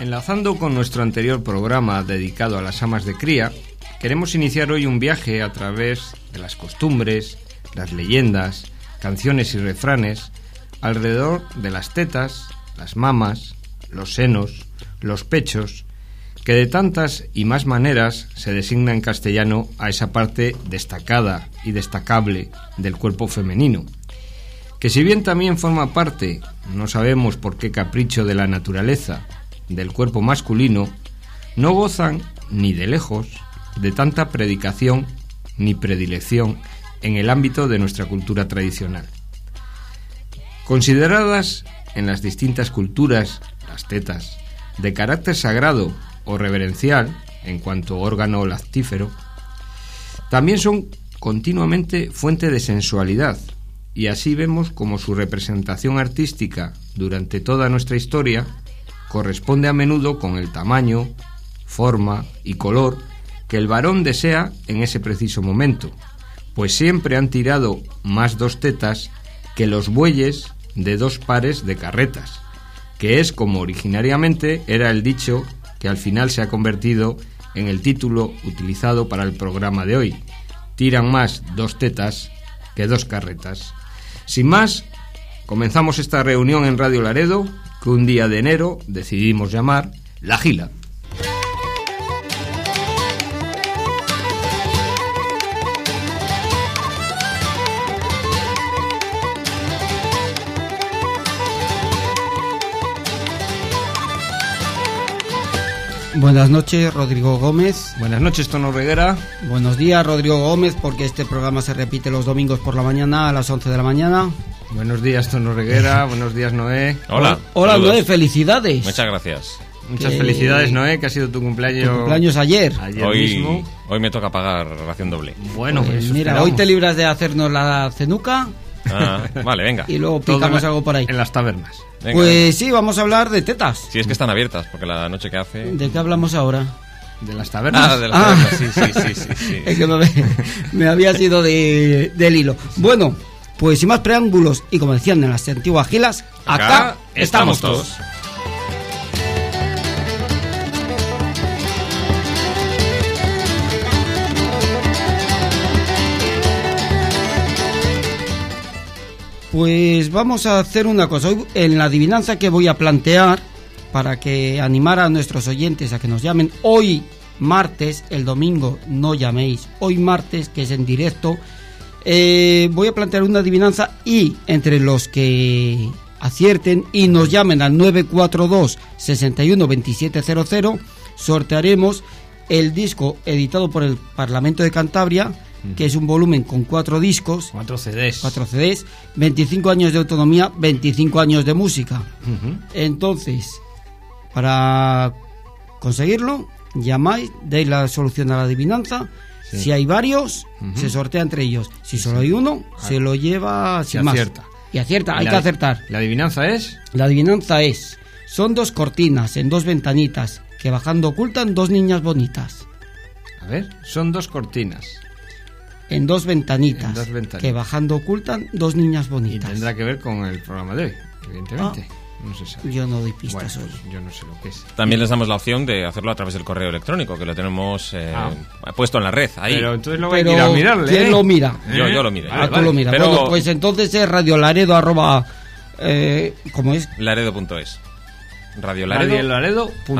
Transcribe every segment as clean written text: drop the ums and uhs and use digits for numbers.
Enlazando con nuestro anterior programa dedicado a las amas de cría, queremos iniciar hoy un viaje a través de las costumbres, las leyendas, canciones y refranes alrededor de las tetas, las mamas, los senos, los pechos, que de tantas y más maneras se designa en castellano a esa parte destacada y destacable del cuerpo femenino, que si bien también forma parte, no sabemos por qué capricho de la naturaleza, del cuerpo masculino, no gozan ni de lejos de tanta predicación ni predilección en el ámbito de nuestra cultura tradicional. Consideradas en las distintas culturas, las tetas, de carácter sagrado o reverencial en cuanto órgano lactífero, también son continuamente fuente de sensualidad, y así vemos como su representación artística durante toda nuestra historia corresponde a menudo con el tamaño, forma y color que el varón desea en ese preciso momento, pues siempre han tirado más dos tetas que los bueyes de dos pares de carretas, que es como originariamente era el dicho que al final se ha convertido en el título utilizado para el programa de hoy: tiran más dos tetas que dos carretas. Sin más, comenzamos esta reunión en Radio Laredo, que un día de enero decidimos llamar La Gila. Buenas noches, Rodrigo Gómez. Buenas noches, Tono Reguera. Buenos días, Rodrigo Gómez, porque este programa se repite los domingos por la mañana a las 11 de la mañana. Buenos días, Tono Reguera. Buenos días, Noé. Hola. Hola, saludos. Noé, felicidades. Muchas gracias. Muchas felicidades, Noé, que ha sido tu cumpleaños. Tu cumpleaños ayer. Hoy me toca pagar ración doble. Bueno, pues mira, esperamos. Hoy te libras de hacernos la cenuca. Vale, venga. Y luego picamos algo por ahí. En las tabernas. Venga. Pues sí, vamos a hablar de tetas. Sí, es que están abiertas, porque la noche que hace... ¿De qué hablamos ahora? ¿De las tabernas? De las tabernas, sí. Es que me había sido del hilo. Bueno, pues sin más preámbulos, y como decían en las antiguas gilas, acá estamos todos. Pues vamos a hacer una cosa. Hoy, en la adivinanza que voy a plantear, para que animar a nuestros oyentes a que nos llamen hoy martes, el domingo no llaméis, hoy martes, que es en directo, voy a plantear una adivinanza, y entre los que acierten y nos llamen al 942 61 2700 sortearemos el disco editado por el Parlamento de Cantabria, que es un volumen con 4 discos, 4 CDs, 25 años de autonomía, 25 años de música. Entonces, para conseguirlo, llamáis, deis la solución a la adivinanza. Sí. Si hay varios, se sortea entre ellos. Si solo hay uno, se lo lleva sin más. Y acierta, hay que acertar. ¿La adivinanza es? La adivinanza es: son dos cortinas en dos ventanitas que bajando ocultan dos niñas bonitas. A ver, son dos cortinas en dos ventanitas que bajando ocultan dos niñas bonitas. Y tendrá que ver con el programa de hoy, evidentemente. No se sabe. Yo no doy pistas hoy. Yo no sé lo que es. También les damos la opción de hacerlo a través del correo electrónico, que lo tenemos puesto en la red. Ahí. Pero entonces luego hay que ir a mirarle. ¿Quién lo mira? Yo lo miro. Tú lo miras. Pero... Bueno, pues entonces es radiolaredo @ ¿cómo es? Laredo.es. Radiolaredo.es.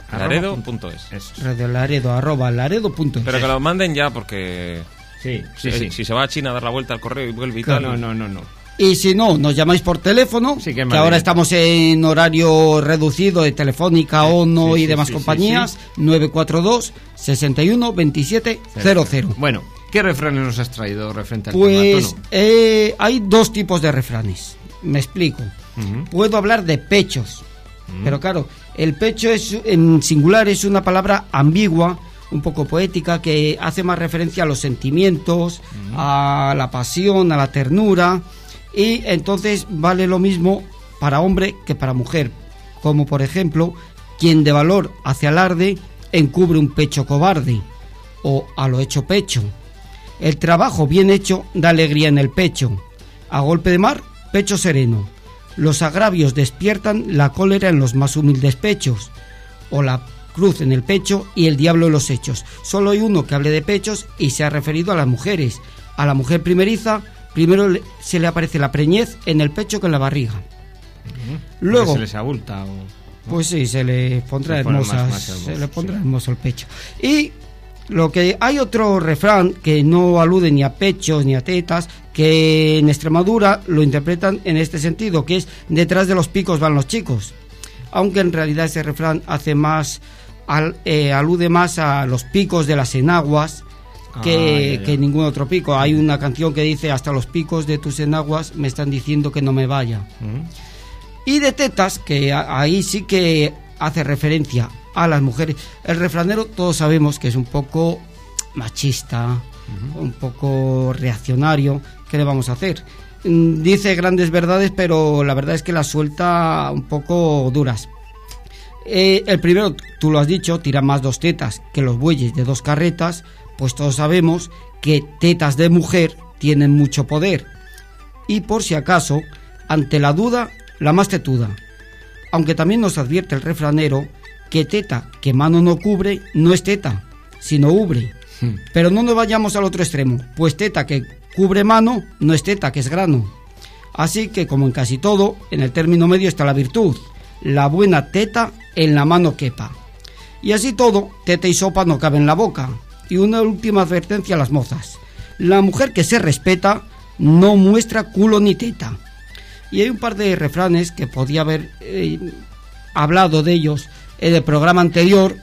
Radiolaredo@laredo.es. Pero que lo manden ya, porque... Sí. Si se va a China a dar la vuelta al correo y vuelve y claro, tal... No. Y si no, nos llamáis por teléfono, que ahora estamos en horario reducido de Telefónica, ONO y demás compañías, 942 61 27 00. Bueno, ¿qué refranes nos has traído referente al tema, Tono? Hay dos tipos de refranes, me explico. Puedo hablar de pechos, pero claro, el pecho en singular es una palabra ambigua, un poco poética, que hace más referencia a los sentimientos, a la pasión, a la ternura. Y entonces vale lo mismo para hombre que para mujer, como por ejemplo, quien de valor hace alarde, encubre un pecho cobarde, o a lo hecho pecho. El trabajo bien hecho da alegría en el pecho, a golpe de mar, pecho sereno. Los agravios despiertan la cólera en los más humildes pechos. o la cruz en el pecho y el diablo en los hechos. Solo hay uno que hable de pechos y se ha referido a las mujeres. A la mujer primeriza, primero se le aparece la preñez en el pecho que en la barriga. Luego se les abulta o... Pues sí, se le pondrá hermosa, se le pondrá hermoso el pecho. Y lo que hay otro refrán que no alude ni a pechos ni a tetas, que en Extremadura lo interpretan en este sentido, que es detrás de los picos van los chicos. Aunque en realidad ese refrán alude más a los picos de las enaguas que ningún otro pico. Hay una canción que dice: hasta los picos de tus enaguas me están diciendo que no me vaya. Y de tetas, que ahí sí que hace referencia a las mujeres. El refranero todos sabemos que es un poco machista, un poco reaccionario. ¿Qué le vamos a hacer? Dice grandes verdades, pero la verdad es que las suelta un poco duras. El primero, tú lo has dicho, tira más 2 tetas que los bueyes de 2 carretas. Pues todos sabemos que tetas de mujer tienen mucho poder. Y por si acaso, ante la duda, la más tetuda. Aunque también nos advierte el refranero que teta que mano no cubre no es teta, sino ubre. Pero no nos vayamos al otro extremo, pues teta que cubre mano no es teta, que es grano. Así que, como en casi todo, en el término medio está la virtud. La buena teta en la mano quepa. Y así todo, teta y sopa no caben en la boca. Y una última advertencia a las mozas: la mujer que se respeta no muestra culo ni teta. Y hay un par de refranes que podía haber hablado de ellos en el programa anterior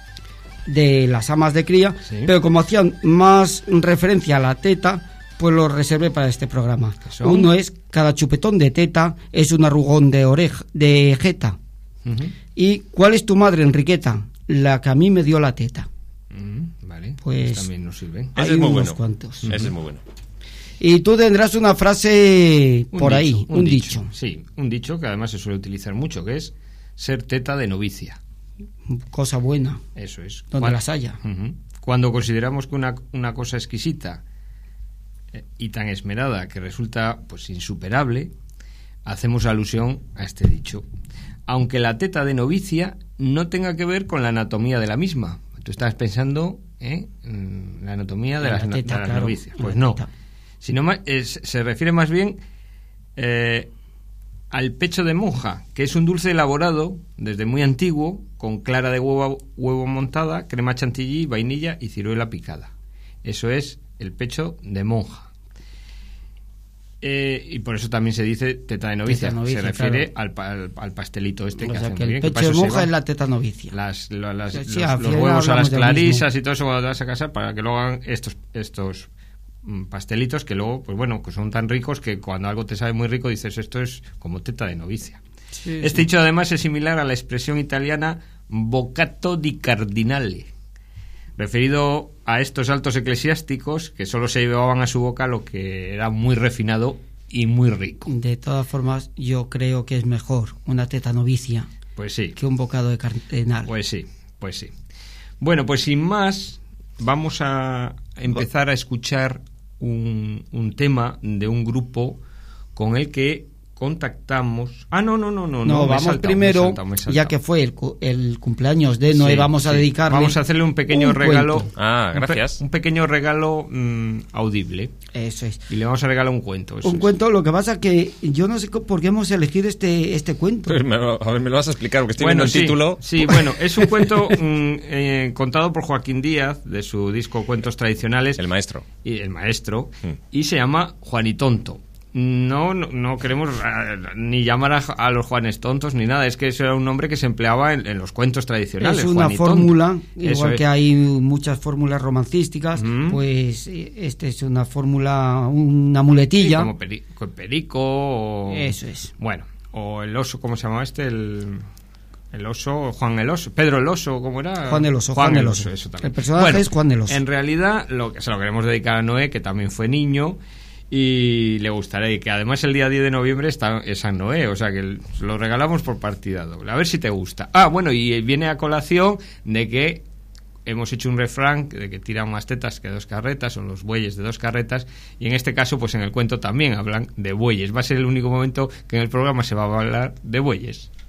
de las amas de cría, sí, pero como hacían más referencia a la teta, pues lo reservé para este programa. Uno es: cada chupetón de teta es un arrugón de jeta. Y ¿cuál es tu madre, Enriqueta? La que a mí me dio la teta. Vale, pues también nos sirven. Ese es muy bueno. Cuantos. Ese es muy bueno. Y tú tendrás una frase por ahí, un dicho. Sí, un dicho que además se suele utilizar mucho, que es ser teta de novicia. Cosa buena. Eso es. Donde las haya. Cuando consideramos que una cosa exquisita y tan esmerada que resulta pues insuperable, hacemos alusión a este dicho. Aunque la teta de novicia no tenga que ver con la anatomía de la misma. Tú estás pensando en la anatomía de las novicias. Pues no. Sino se refiere más bien al pecho de monja, que es un dulce elaborado desde muy antiguo, con clara de huevo montada, crema chantilly, vainilla y ciruela picada. Eso es el pecho de monja. Y por eso también se dice teta de novicia. Se refiere al pastelito este que hacen. Que el pecho de monja es la teta novicia. Los huevos a las clarisas y todo eso cuando te vas a casar, para que luego hagan estos pastelitos que luego, pues bueno, que son tan ricos que cuando algo te sabe muy rico dices: esto es como teta de novicia. Sí, este dicho además es similar a la expresión italiana boccato di cardinale, referido a estos altos eclesiásticos que solo se llevaban a su boca lo que era muy refinado y muy rico. De todas formas, yo creo que es mejor una teta novicia, pues sí, que un bocado de cardenal. Pues sí. Bueno, pues sin más, vamos a empezar a escuchar un tema de un grupo con el que contactamos. No, vamos primero, ya que fue el cumpleaños de Noé, vamos a dedicarle. Vamos a hacerle un pequeño regalo. Gracias. Un pequeño regalo audible. Eso es. Y le vamos a regalar un cuento. Cuento, lo que pasa que yo no sé por qué hemos elegido este cuento. Pues me lo vas a explicar, porque estoy viendo el título. Sí, bueno, es un cuento contado por Joaquín Díaz, de su disco Cuentos Tradicionales. El maestro. Y se llama Juanitonto. No queremos ni llamar a los Juanes tontos ni nada, es que eso era un nombre que se empleaba en los cuentos tradicionales. Es una fórmula, igual que hay muchas fórmulas romancísticas, pues esta es una fórmula, una muletilla. Sí, como perico o... Eso es. Bueno, o el oso, ¿cómo se llamaba este? El oso, Juan el oso, Pedro el oso, ¿cómo era? Juan el oso. Eso también. El personaje es Juan el oso. En realidad, se lo queremos dedicar a Noé, que también fue niño, y le gustará, y que además el día 10 de noviembre es San Noé, o sea que lo regalamos por partida doble, a ver si te gusta. Bueno, y viene a colación de que hemos hecho un refrán de que tiran más tetas que 2 carretas, son los bueyes de 2 carretas, y en este caso pues en el cuento también hablan de bueyes. Va a ser el único momento que en el programa se va a hablar de bueyes.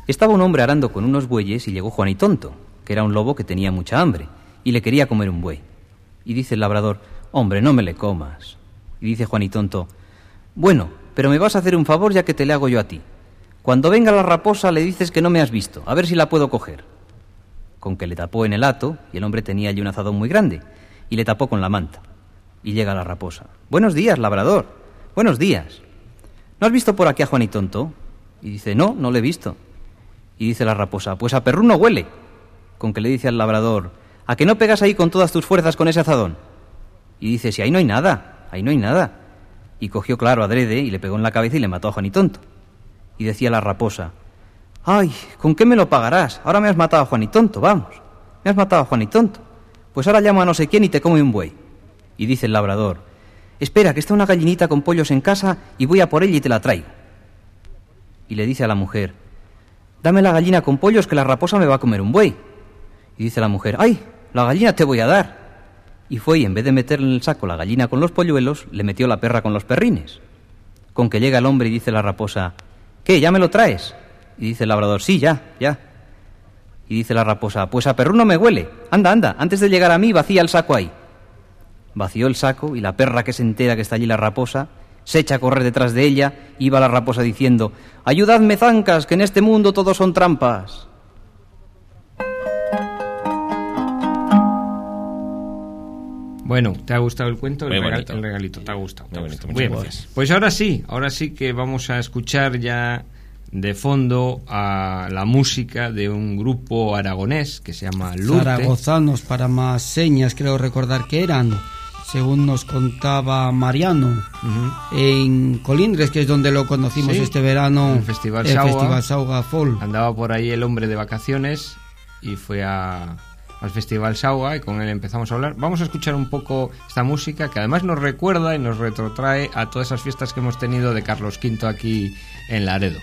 Estaba un hombre arando con unos bueyes y llegó Juanitonto, que era un lobo que tenía mucha hambre, y le quería comer un buey. Y dice el labrador: «Hombre, no me le comas». Y dice Juanitonto: «Bueno, pero me vas a hacer un favor ya que te le hago yo a ti. Cuando venga la raposa le dices que no me has visto, a ver si la puedo coger». Con que le tapó en el hato, y el hombre tenía allí un azadón muy grande, y le tapó con la manta. Y llega la raposa: «Buenos días, labrador. Buenos días. ¿No has visto por aquí a Juanitonto?» Y dice: «No, no le he visto». Y dice la raposa: «Pues a perruno huele». Con que le dice al labrador: «¿A que no pegas ahí con todas tus fuerzas con ese azadón?». Y dice: «Si ahí no hay nada, ahí no hay nada». Y cogió claro adrede y le pegó en la cabeza y le mató a Juanitonto. Y decía la raposa: «Ay, ¿con qué me lo pagarás? Ahora me has matado a Juanitonto, vamos. Me has matado a Juanitonto. Pues ahora llamo a no sé quién y te come un buey». Y dice el labrador: «Espera, que está una gallinita con pollos en casa y voy a por ella y te la traigo». Y le dice a la mujer: «Dame la gallina con pollos que la raposa me va a comer un buey». Y dice la mujer: «Ay, la gallina te voy a dar». Y fue y en vez de meterle en el saco la gallina con los polluelos, le metió la perra con los perrines. Con que llega el hombre y dice la raposa: «¿Qué, ya me lo traes?». Y dice el labrador: «Sí, ya». Y dice la raposa: «Pues a perruno me huele. Anda, antes de llegar a mí vacía el saco ahí». Vació el saco y la perra, que se entera que está allí la raposa, se echa a correr detrás de ella y va la raposa diciendo: «Ayudadme, zancas, que en este mundo todos son trampas». Bueno, ¿te ha gustado el cuento? Muy bonito. El regalito, ¿te ha gustado? Muy bonito, muchas Bien, gracias. pues ahora sí que vamos a escuchar ya de fondo a la música de un grupo aragonés que se llama Lurte. Zaragozanos, para más señas, creo recordar que eran, según nos contaba Mariano, en Colindres, que es donde lo conocimos este verano, el Festival Sauga Folk. Andaba por ahí el hombre de vacaciones y fue al Festival Sauga y con él empezamos a hablar. Vamos a escuchar un poco esta música que además nos recuerda y nos retrotrae a todas esas fiestas que hemos tenido de Carlos V aquí en Laredo.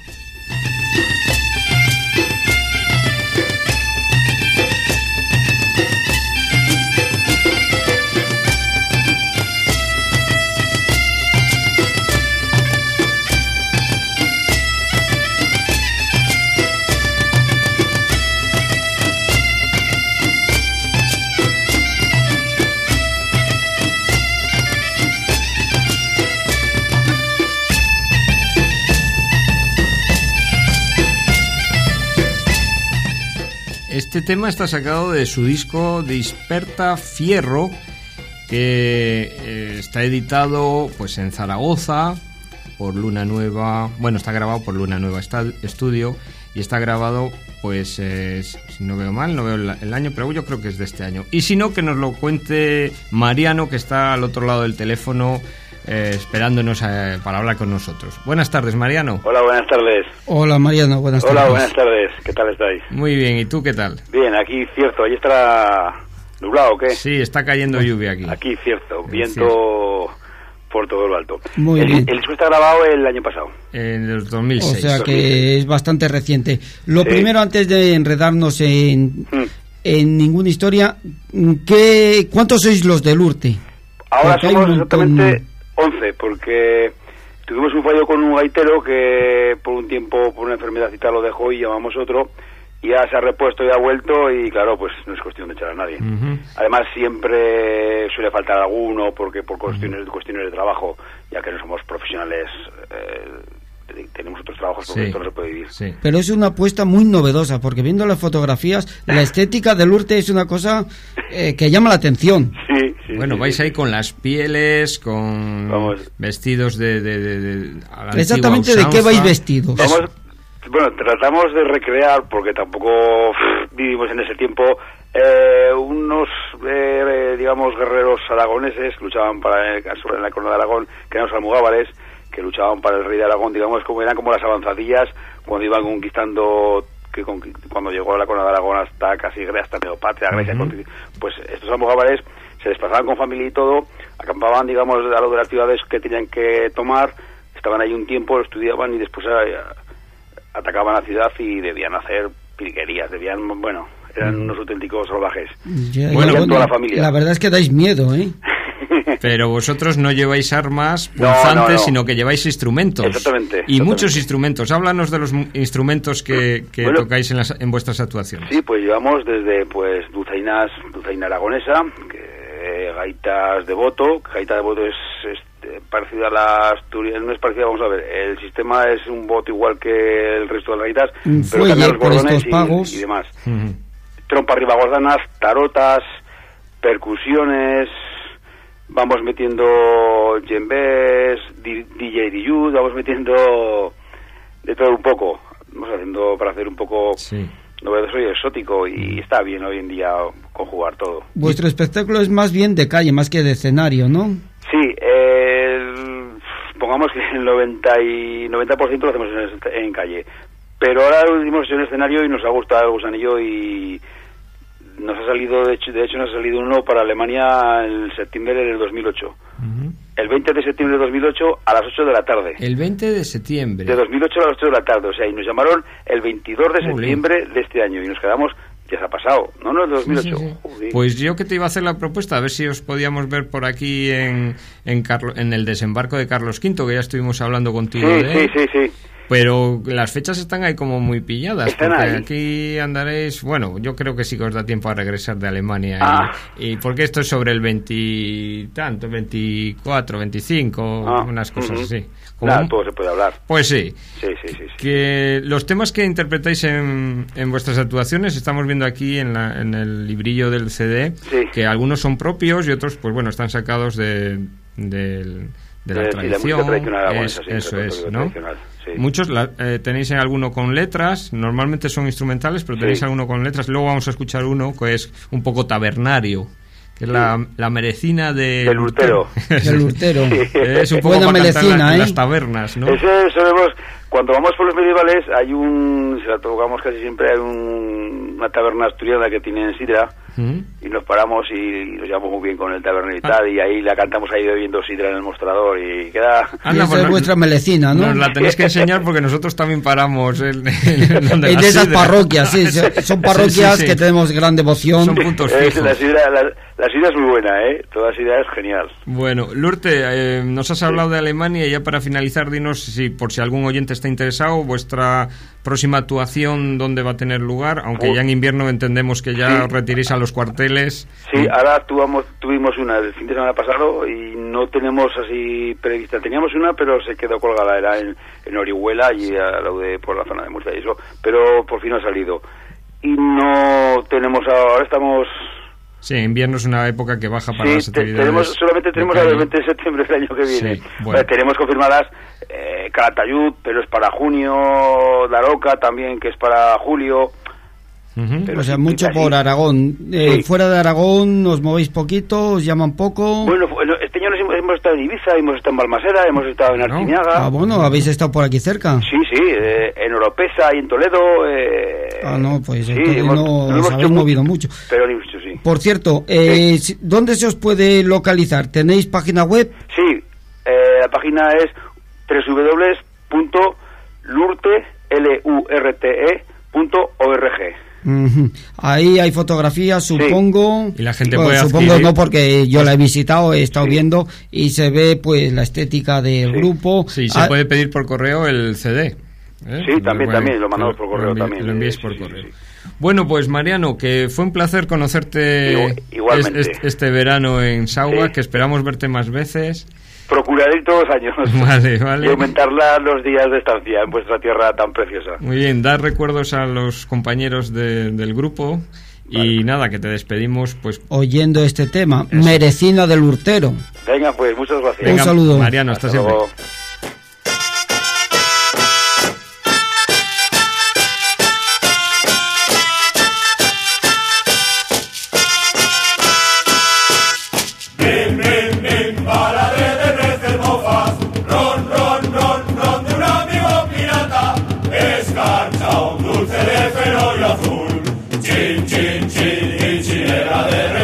Este tema está sacado de su disco Disperta Fierro, que está editado pues en Zaragoza por Luna Nueva. Bueno, está grabado por Luna Nueva Estudio y está grabado, pues, si no veo mal, no veo el año, pero yo creo que es de este año. Y si no, que nos lo cuente Mariano, que está al otro lado del teléfono, esperándonos para hablar con nosotros. Buenas tardes, Mariano. Hola, buenas tardes. Hola, Mariano, buenas tardes. Hola, buenas tardes. ¿Qué tal estáis? Muy bien, ¿y tú qué tal? Bien, aquí cierto. ¿Ahí estará nublado o qué? Sí, está cayendo lluvia aquí. Aquí cierto. Viento por todo lo alto. Muy bien. El disco está grabado el año pasado. En el 2006. O sea que es bastante reciente. Lo primero, antes de enredarnos en ninguna historia, ¿cuántos sois los de Lurte? Ahora Porque somos exactamente 11, porque tuvimos un fallo con un gaitero que por un tiempo, por una enfermedad y tal, lo dejó y llamamos otro, y ya se ha repuesto y ha vuelto, y claro, pues no es cuestión de echar a nadie. Además, siempre suele faltar alguno, porque por cuestiones de trabajo, ya que no somos profesionales, tenemos otros trabajos, porque esto no se puede vivir. Sí. Pero es una apuesta muy novedosa, porque viendo las fotografías, la estética de Lurte es una cosa que llama la atención. Sí. Bueno, vais ahí con las pieles, con vestidos de a la Exactamente, antigua ¿de qué vais usanza? vestidos? Bueno, tratamos de recrear, porque tampoco vivimos en ese tiempo, unos, digamos, guerreros aragoneses que luchaban en la corona de Aragón, que eran los almogávares, que luchaban para el rey de Aragón, digamos, eran como las avanzadillas cuando iban conquistando, cuando llegó a la corona de Aragón hasta casi hasta Neopatria, Grecia, pues estos almogávares se desplazaban con familia y todo, acampaban, digamos, a lo de las ciudades que tenían que tomar, estaban ahí un tiempo, lo estudiaban y después atacaban la ciudad y debían hacer pilquerías, eran unos auténticos salvajes. Bueno, toda la familia. La verdad es que dais miedo, ¿eh? Pero vosotros no lleváis armas punzantes, sino que lleváis instrumentos. Exactamente. Y muchos instrumentos. Háblanos de los instrumentos que tocáis en vuestras actuaciones. Sí, pues llevamos desde dulzaina aragonesa, gaitas de boto. Gaita de boto es parecida a la asturiana, no es parecida, vamos a ver, el sistema es un boto igual que el resto de las gaitas, pero cambia los bordones y demás. Trompa arriba gordanas, tarotas, percusiones, vamos metiendo djembés, didgeridoo, vamos metiendo de todo un poco, vamos haciendo para hacer un poco novedoso y exótico, y está bien hoy en día conjugar todo. Vuestro espectáculo es más bien de calle, más que de escenario, ¿no? Sí, pongamos que el 90% lo hacemos en calle, pero ahora lo hicimos en escenario y nos ha gustado el gusanillo, y nos ha salido, de hecho nos ha salido uno para Alemania en septiembre del 2008. El 20 de septiembre de 2008 a las 8 de la tarde. El 20 de septiembre. De 2008 a las 8 de la tarde, o sea, y nos llamaron el 22 de septiembre de este año, y nos quedamos, ya se ha pasado, no, el 2008. Sí. Pues yo que te iba a hacer la propuesta, a ver si os podíamos ver por aquí en el desembarco de Carlos V, que ya estuvimos hablando contigo de él. Sí. Pero las fechas están ahí como muy pilladas, están porque ahí. Aquí andaréis, bueno, yo creo que sí que os da tiempo a regresar de Alemania, y porque esto es sobre el 24, 25, unas cosas así. Todo se puede hablar. Pues sí. Sí. Que los temas que interpretáis en vuestras actuaciones, estamos viendo aquí en el librillo del CD, que algunos son propios y otros, pues bueno, están sacados de la tradición. Eso es, ¿no? Sí. Muchos tenéis alguno con letras, normalmente son instrumentales, pero tenéis alguno con letras. Luego vamos a escuchar uno que es un poco tabernario, que es la merecina del urtero. El urtero. Es un poco buena para merecina, cantar en las tabernas, ¿no? Ese sabemos, cuando vamos por los medievales, se la tocamos casi siempre, hay una taberna asturiana que tiene sidra, y nos paramos y nos llevamos muy bien con el tabernero y tal, y ahí la cantamos ahí bebiendo sidra en el mostrador, y queda... Esa es vuestra melecina, ¿no? Nos la tenéis que enseñar porque nosotros también paramos en de esas parroquias, sí, son parroquias que tenemos gran devoción. Son puntos fijos. La sidra es muy buena, toda la sidra es genial. Bueno, Lourte, nos has hablado de Alemania, y ya para finalizar, dinos, por si algún oyente está interesado, vuestra próxima actuación, ¿dónde va a tener lugar? Aunque ya en invierno entendemos que ya os retiréis a los cuarteles. Sí, ahora tuvimos una el fin de semana pasado y no tenemos así prevista. Teníamos una, pero se quedó colgada, era en Orihuela y por la zona de Murcia y eso, pero por fin ha salido. Y no tenemos, ahora estamos... Sí, invierno es una época que baja para las actividades. Solamente tenemos el 20 de septiembre del año que viene. Sí, bueno. Tenemos confirmadas Calatayud, pero es para junio, Daroca también, que es para julio. O sea, mucho por Aragón. Fuera de Aragón os movéis poquito, os llaman poco. Bueno, este año hemos estado en Ibiza, hemos estado en Balmaseda, hemos estado en Arciñaga. ¿Habéis estado por aquí cerca? Sí, en Oropesa y en Toledo. Pues no os habéis movido mucho. Pero ni mucho, sí. Por cierto, ¿dónde se os puede localizar? ¿Tenéis página web? Sí, la página es www.lurte.org. Ahí hay fotografías, supongo. Y la gente puede adquirir. Supongo no, porque yo la he visitado, he estado viendo y se ve pues la estética del grupo. Sí, se puede pedir por correo el CD. Sí, también lo mandamos por correo también. Lo envíes por correo. Bueno, pues Mariano, que fue un placer conocerte este verano en Saua, que esperamos verte más veces. Procuraré todos los años. Vale. Y aumentar los días de estancia en vuestra tierra tan preciosa. Muy bien, dar recuerdos a los compañeros del grupo. Y nada, que te despedimos pues oyendo este tema, Merecina del Urtero. Venga, pues muchas gracias. Un saludo. Mariano, hasta siempre. Luego.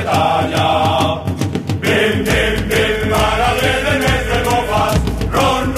Ron,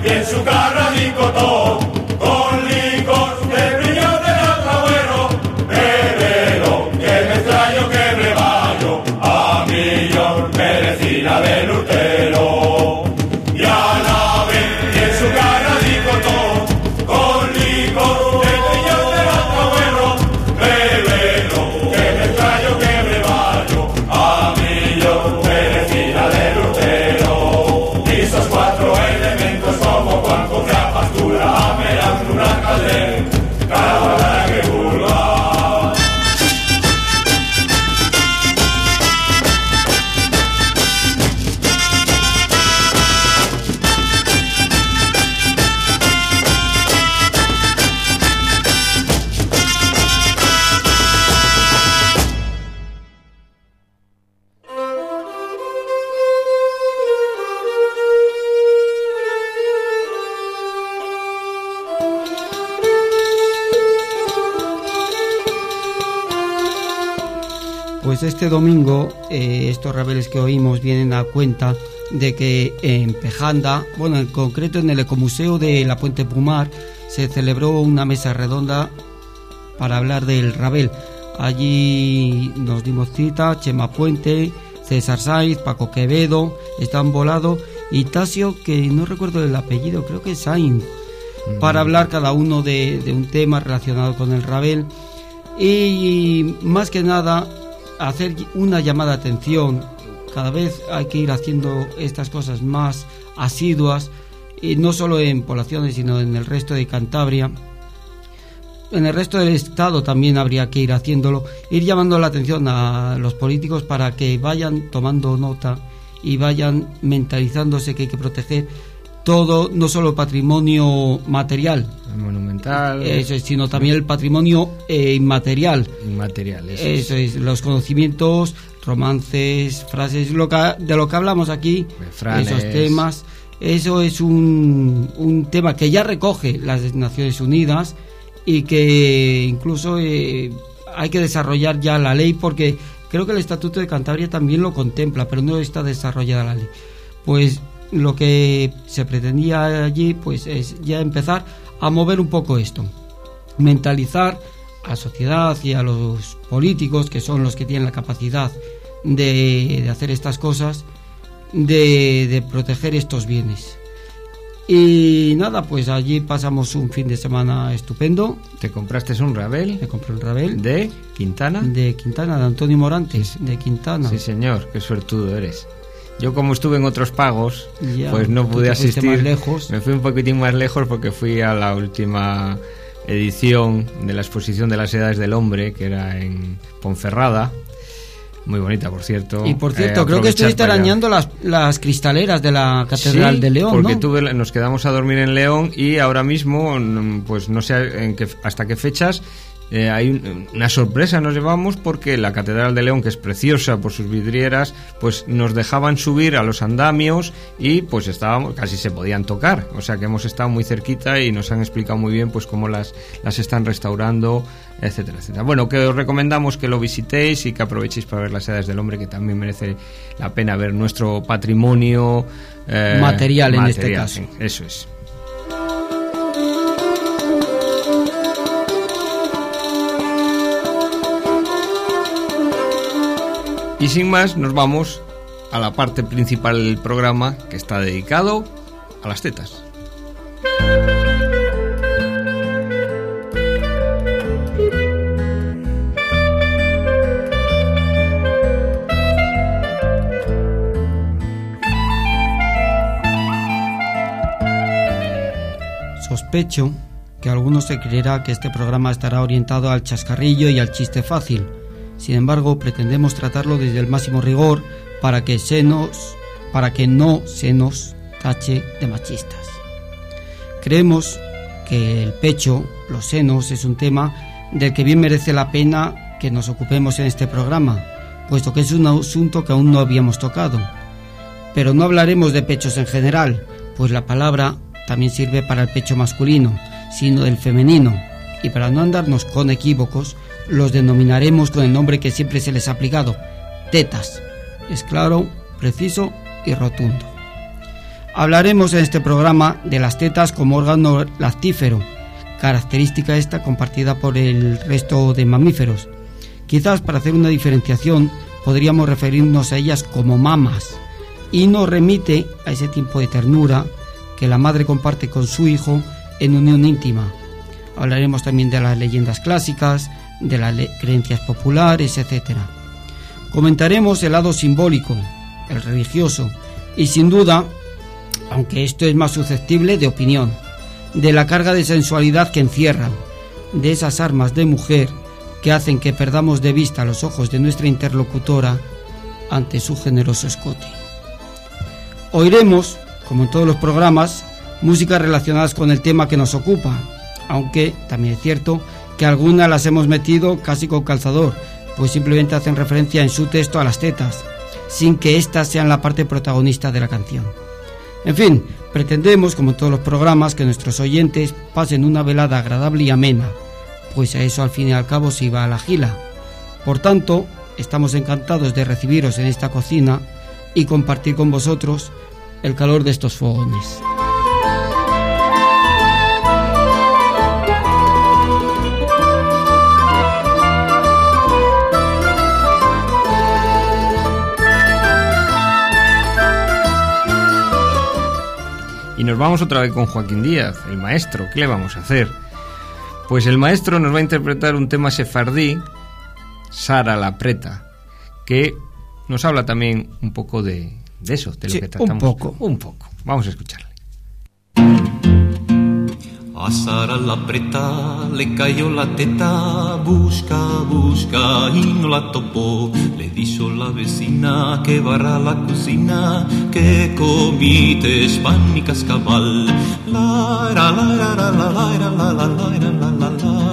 y en su carradicotón, con licor de brillo del alcahuero, bebelo, que me extraño que me baño, a millón merecina del urtero. Y a la vez, y en su carradicotón, con licor de brillo del alcahuero, bebelo, que me extraño que me baño, a millón merecina del urtero. Y esos cuatro elementos como Juan contra pastura, amelando una caldera, cada palabra que vulga. Pues este domingo estos rabeles que oímos vienen a cuenta de que en Pejanda, bueno, en concreto en el Ecomuseo de la Puente Pumar, se celebró una mesa redonda para hablar del rabel. Allí nos dimos cita Chema Puente, César Saiz, Paco Quevedo, Están Volado y Tasio, que no recuerdo el apellido, creo que es Sainz, para hablar cada uno de un tema relacionado con el rabel y más que nada hacer una llamada de atención. Cada vez hay que ir haciendo estas cosas más asiduas, y no solo en poblaciones sino en el resto de Cantabria. En el resto del estado también habría que ir haciéndolo, ir llamando la atención a los políticos para que vayan tomando nota y vayan mentalizándose que hay que proteger todo, no solo el patrimonio material, el monumental, eso es, sino también el patrimonio inmaterial. Inmaterial, eso es, los conocimientos, romances, frases, de lo que hablamos aquí, refranes. Esos temas. Eso es un tema que ya recoge las Naciones Unidas y que incluso hay que desarrollar ya la ley, porque creo que el Estatuto de Cantabria también lo contempla, pero no está desarrollada la ley. Pues lo que se pretendía allí pues es ya empezar a mover un poco esto, mentalizar a la sociedad y a los políticos, que son los que tienen la capacidad de hacer estas cosas, de proteger estos bienes. Y nada, pues allí pasamos un fin de semana estupendo. ¿Te compraste un rabel? Me compré un rabel. ¿De Quintana? De Quintana, de Antonio Morantes, de Quintana. Sí, señor, qué suertudo eres. Yo, como estuve en otros pagos, ya, pues no pude asistir. Más lejos. Me fui un poquitín más lejos porque fui a la última edición de la exposición de las edades del hombre, que era en Ponferrada. Muy bonita, por cierto. Y por cierto, creo que estuviste arañando las cristaleras de la Catedral de León, porque ¿no? Nos quedamos a dormir en León y ahora mismo, pues no sé hasta qué fechas, hay una sorpresa nos llevamos, porque la Catedral de León, que es preciosa por sus vidrieras, pues nos dejaban subir a los andamios y pues casi se podían tocar, o sea que hemos estado muy cerquita y nos han explicado muy bien pues cómo las están restaurando, etcétera, etcétera. Bueno, que os recomendamos que lo visitéis y que aprovechéis para ver las edades del hombre, que también merece la pena ver nuestro patrimonio material en este caso. Eso es. Y sin más, nos vamos a la parte principal del programa, que está dedicado a las tetas. Sospecho que algunos se creerá que este programa estará orientado al chascarrillo y al chiste fácil. Sin embargo, pretendemos tratarlo desde el máximo rigor para que no se nos tache de machistas. Creemos que el pecho, los senos, es un tema del que bien merece la pena que nos ocupemos en este programa, puesto que es un asunto que aún no habíamos tocado. Pero no hablaremos de pechos en general, pues la palabra también sirve para el pecho masculino, sino del femenino, y para no andarnos con equívocos, los denominaremos con el nombre que siempre se les ha aplicado: tetas. Es claro, preciso y rotundo. Hablaremos en este programa de las tetas como órgano lactífero, característica esta compartida por el resto de mamíferos. Quizás para hacer una diferenciación podríamos referirnos a ellas como mamas, y nos remite a ese tiempo de ternura que la madre comparte con su hijo en unión íntima. Hablaremos también de las leyendas clásicas, de las creencias populares, etc. Comentaremos el lado simbólico, el religioso, y sin duda, aunque esto es más susceptible de opinión, de la carga de sensualidad que encierran, de esas armas de mujer que hacen que perdamos de vista los ojos de nuestra interlocutora ante su generoso escote. Oiremos, como en todos los programas, músicas relacionadas con el tema que nos ocupa, aunque también es cierto que algunas las hemos metido casi con calzador, pues simplemente hacen referencia en su texto a las tetas, sin que éstas sean la parte protagonista de la canción. En fin, pretendemos, como en todos los programas, que nuestros oyentes pasen una velada agradable y amena, pues a eso al fin y al cabo se iba a la gila. Por tanto, estamos encantados de recibiros en esta cocina y compartir con vosotros el calor de estos fogones. Y nos vamos otra vez con Joaquín Díaz, el maestro. ¿Qué le vamos a hacer? Pues el maestro nos va a interpretar un tema sefardí, Sara la Preta, que nos habla también un poco de eso, de lo que tratamos. Un poco. Vamos a escucharle. A Sara la Preta le cayó la teta, busca y no la topó. Le dijo la vecina que barra la cocina, que comites pan y cascabal. La la la la la la la la la la la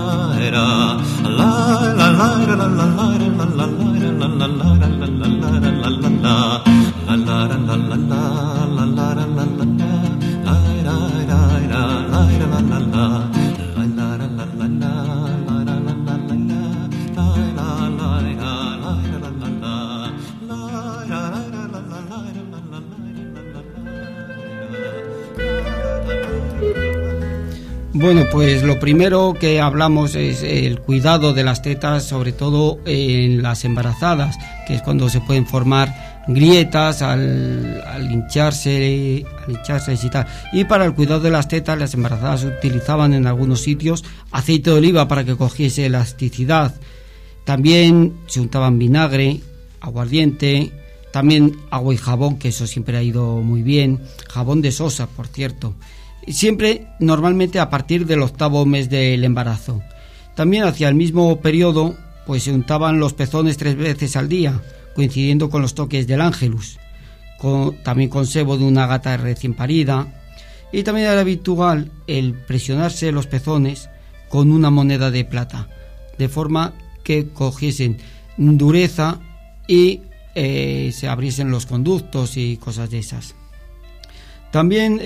Bueno, pues lo primero que hablamos es el cuidado de las tetas, sobre todo en las embarazadas, que es cuando se pueden formar grietas al hincharse y tal. Y para el cuidado de las tetas, las embarazadas utilizaban en algunos sitios aceite de oliva para que cogiese elasticidad. También se untaban vinagre, aguardiente, también agua y jabón, que eso siempre ha ido muy bien, jabón de sosa, por cierto. Siempre, normalmente a partir del 8º mes del embarazo. También hacia el mismo periodo, pues se untaban los pezones 3 veces al día, coincidiendo con los toques del ángelus, también con sebo de una gata recién parida. Y también era habitual el presionarse los pezones con una moneda de plata, de forma que cogiesen dureza y se abriesen los conductos y cosas de esas. También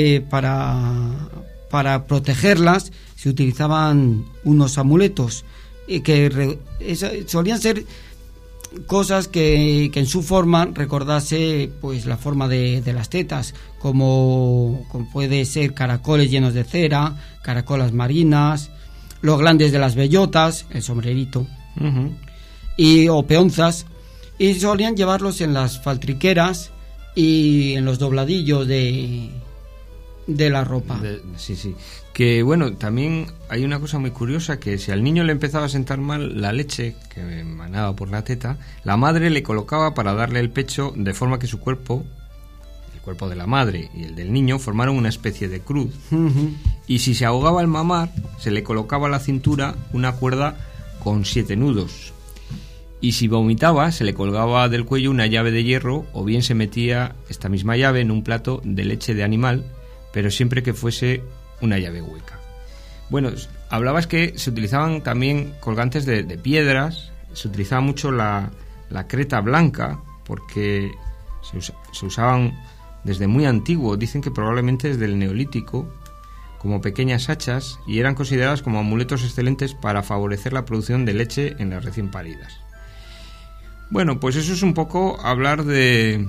para protegerlas se utilizaban unos amuletos que solían ser cosas que en su forma recordase pues la forma de las tetas, como puede ser caracoles llenos de cera, caracolas marinas, los glandes de las bellotas, el sombrerito, o peonzas, y solían llevarlos en las faltriqueras y en los dobladillos de la ropa. Sí. Que bueno, también hay una cosa muy curiosa, que si al niño le empezaba a sentar mal la leche que emanaba por la teta, la madre le colocaba para darle el pecho, de forma que su cuerpo, el cuerpo de la madre y el del niño, formaron una especie de cruz. Y si se ahogaba al mamar, se le colocaba a la cintura una cuerda con 7 nudos. Y si vomitaba, se le colgaba del cuello una llave de hierro, o bien se metía esta misma llave en un plato de leche de animal, pero siempre que fuese una llave hueca. Bueno, hablabas que se utilizaban también colgantes de piedras, se utilizaba mucho la creta blanca, porque se usaban desde muy antiguo, dicen que probablemente desde el Neolítico, como pequeñas hachas, y eran consideradas como amuletos excelentes para favorecer la producción de leche en las recién paridas. Bueno, pues eso es un poco hablar de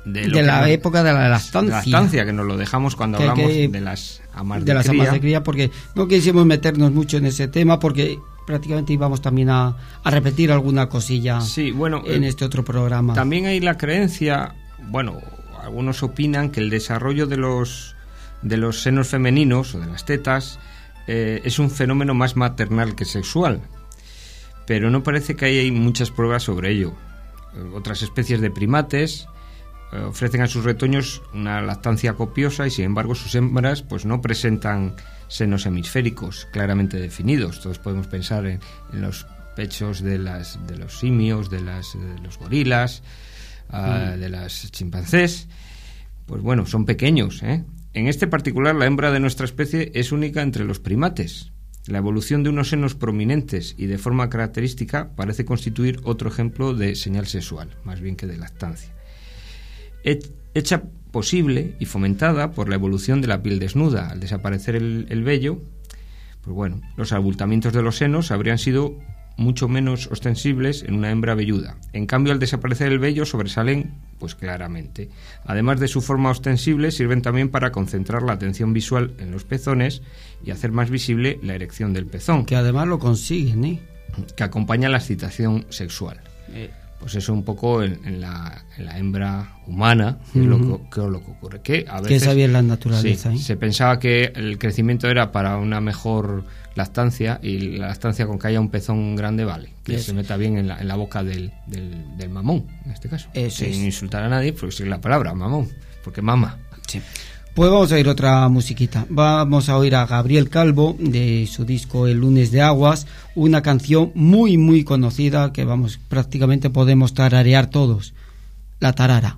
de la época de la lactancia. La lactancia, que nos lo dejamos cuando hablamos de las amas de cría. Amas de cría, porque no quisimos meternos mucho en ese tema, porque prácticamente íbamos también a repetir alguna cosilla en este otro programa. También hay la creencia, algunos opinan que el desarrollo de los senos femeninos o de las tetas es un fenómeno más maternal que sexual, pero no parece que hay muchas pruebas sobre ello. Otras especies de primates ofrecen a sus retoños una lactancia copiosa y sin embargo sus hembras pues no presentan senos hemisféricos claramente definidos. Todos podemos pensar en los pechos de los simios, de los gorilas, de las chimpancés. Pues bueno, son pequeños, ¿eh? En este particular, la hembra de nuestra especie es única entre los primates. La evolución de unos senos prominentes y de forma característica parece constituir otro ejemplo de señal sexual, más bien que de lactancia. Hecha posible y fomentada por la evolución de la piel desnuda. Al desaparecer el vello, pues bueno, los abultamientos de los senos habrían sido mucho menos ostensibles en una hembra velluda. En cambio, al desaparecer el vello sobresalen pues claramente. Además de su forma ostensible, sirven también para concentrar la atención visual en los pezones y hacer más visible la erección del pezón. Que además lo consiguen, que acompaña la excitación sexual. Pues eso un poco en la hembra humana es lo que ocurre. Que a veces, que sabía la naturaleza. Se pensaba que el crecimiento era para una mejor lactancia, y la lactancia con que haya un pezón grande vale, que se meta bien en la boca del mamón, en este caso. Sin insultar a nadie, porque sigue la palabra mamón, porque mama. Sí. Pues vamos a oír otra musiquita. Vamos a oír a Gabriel Calvo de su disco El lunes de aguas, una canción muy muy conocida que prácticamente podemos tararear todos, La Tarara.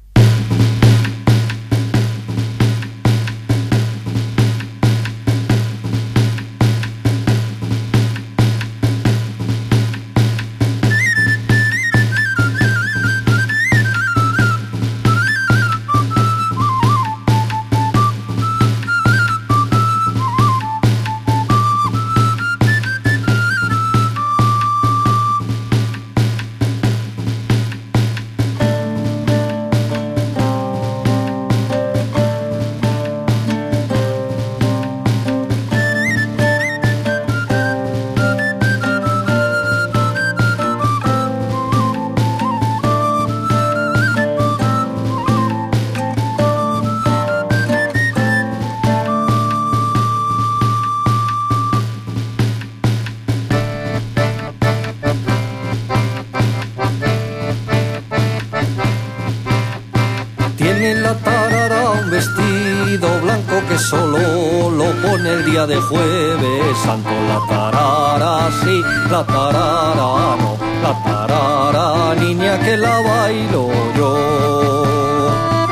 De Jueves Santo, la tarara, sí, la tarara, no, la tarara, niña que la bailo yo.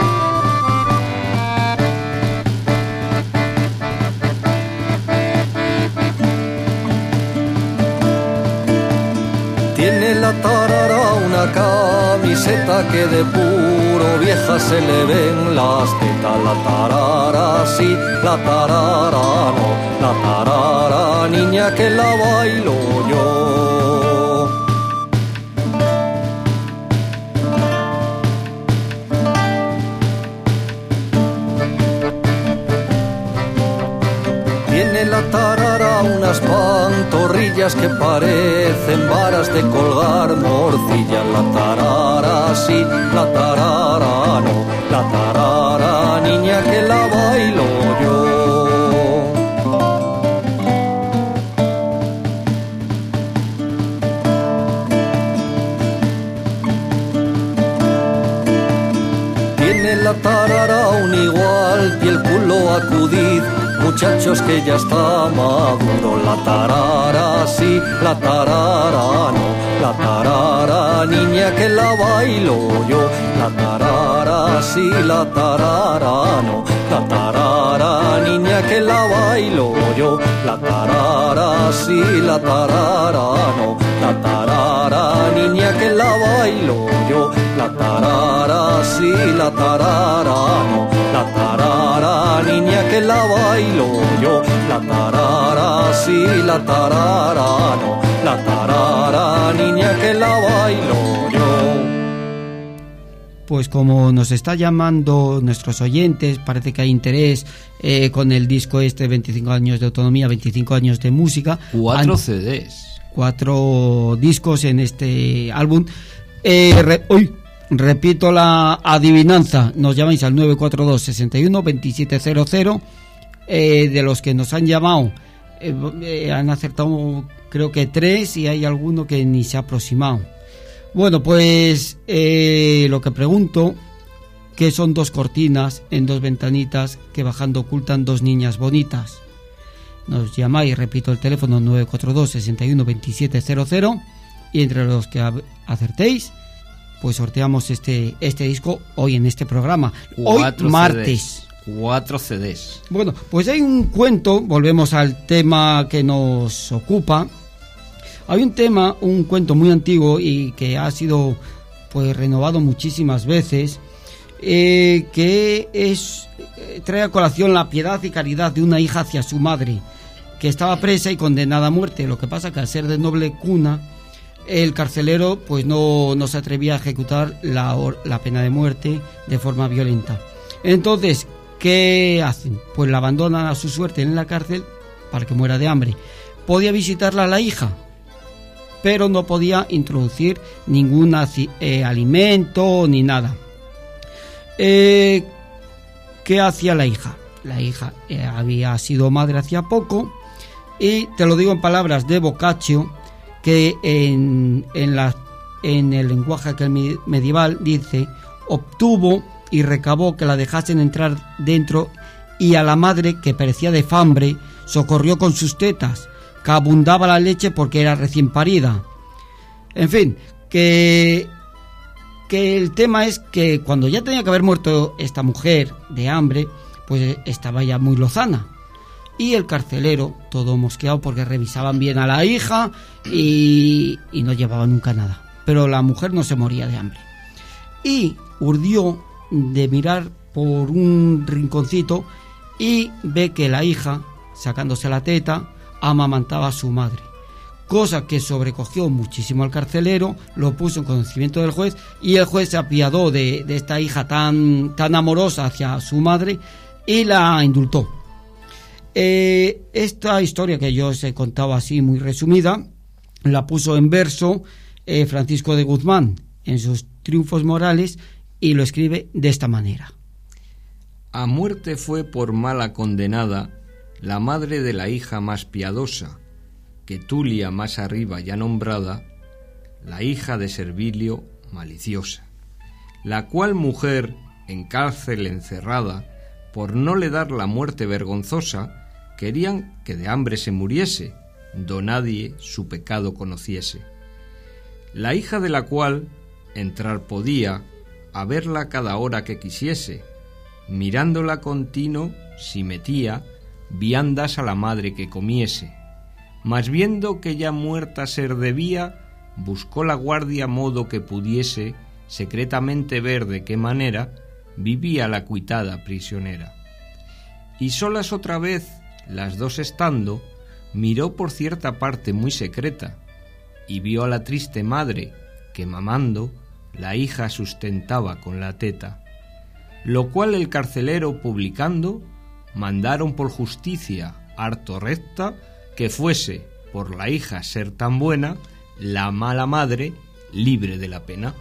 Tiene la tarara una camiseta que de puro vieja se le ven las tetas. La tarara, sí, la tarara, no, la tarara, niña que la bailo yo. Tiene la tarara unas pantorrillas que parecen varas de colgar morcillas. La tarara, sí, la tarara, no, la tarara, niña que la bailo yo. Tiene la tarara un igual y el culo acudid, muchachos que ya está maduro. La tarara, sí, la tarara, no, la tarara, niña que la bailo yo. La tarara, sí, la tarara, no, la tarara, niña que la bailo yo. La tarara, sí, la tarara, no, la tarara, niña que la bailo yo. La tarara, sí, la tarara, no, la tarara, niña que la bailo yo. La tarara, sí, la tarara, no, la tarara, niña que la bailo yo. pues como nos está llamando nuestros oyentes, parece que hay interés con el disco 25 años de autonomía, 25 años de música. 4 CDs. 4 discos en este álbum. Repito la adivinanza, nos llamáis al 942 61 2700. De los que nos han llamado, han acertado creo que 3 y hay alguno que ni se ha aproximado. Bueno, pues lo que pregunto, ¿qué son 2 cortinas en 2 ventanitas que bajando ocultan 2 niñas bonitas? Nos llamáis, repito el teléfono, 942 61 2700, y entre los que acertéis, pues sorteamos este disco hoy en este programa. Hoy martes. 4 CDs. Bueno, pues hay un cuento, volvemos al tema que nos ocupa. Hay un cuento muy antiguo y que ha sido pues renovado muchísimas veces, que trae a colación la piedad y caridad de una hija hacia su madre, que estaba presa y condenada a muerte. Lo que pasa que al ser de noble cuna, el carcelero pues no se atrevía a ejecutar la pena de muerte de forma violenta. Entonces, ¿qué hacen? Pues la abandonan a su suerte en la cárcel para que muera de hambre. Podía visitarla la hija, pero no podía introducir ningún alimento ni nada. ¿Qué hacía la hija? La hija había sido madre hacía poco, y te lo digo en palabras de Boccaccio, que en el lenguaje aquel medieval dice: obtuvo y recabó que la dejasen entrar dentro, y a la madre, que perecía de fambre, socorrió con sus tetas, que abundaba la leche porque era recién parida. En fin, que el tema es que cuando ya tenía que haber muerto esta mujer de hambre, pues estaba ya muy lozana. Y el carcelero, todo mosqueado porque revisaban bien a la hija y no llevaba nunca nada. Pero la mujer no se moría de hambre. Y urdió de mirar por un rinconcito y ve que la hija, sacándose la teta, amamantaba a su madre. Cosa que sobrecogió muchísimo al carcelero, lo puso en conocimiento del juez, y el juez se apiadó de esta hija tan amorosa hacia su madre y la indultó. Esta historia que yo os he contado así muy resumida, la puso en verso Francisco de Guzmán en sus Triunfos Morales, y lo escribe de esta manera: a muerte fue por mala condenada la madre de la hija más piadosa, que Tulia más arriba ya nombrada, la hija de Servilio maliciosa, la cual mujer en cárcel encerrada, por no le dar la muerte vergonzosa, querían que de hambre se muriese, do nadie su pecado conociese. La hija de la cual entrar podía a verla cada hora que quisiese, mirándola continuo si metía viandas a la madre que comiese. Mas viendo que ya muerta ser debía, buscó la guardia modo que pudiese secretamente ver de qué manera vivía la cuitada prisionera. Y solas otra vez, las dos estando, miró por cierta parte muy secreta, y vio a la triste madre que mamando la hija sustentaba con la teta, lo cual el carcelero publicando mandaron por justicia harto recta que fuese por la hija ser tan buena la mala madre libre de la pena.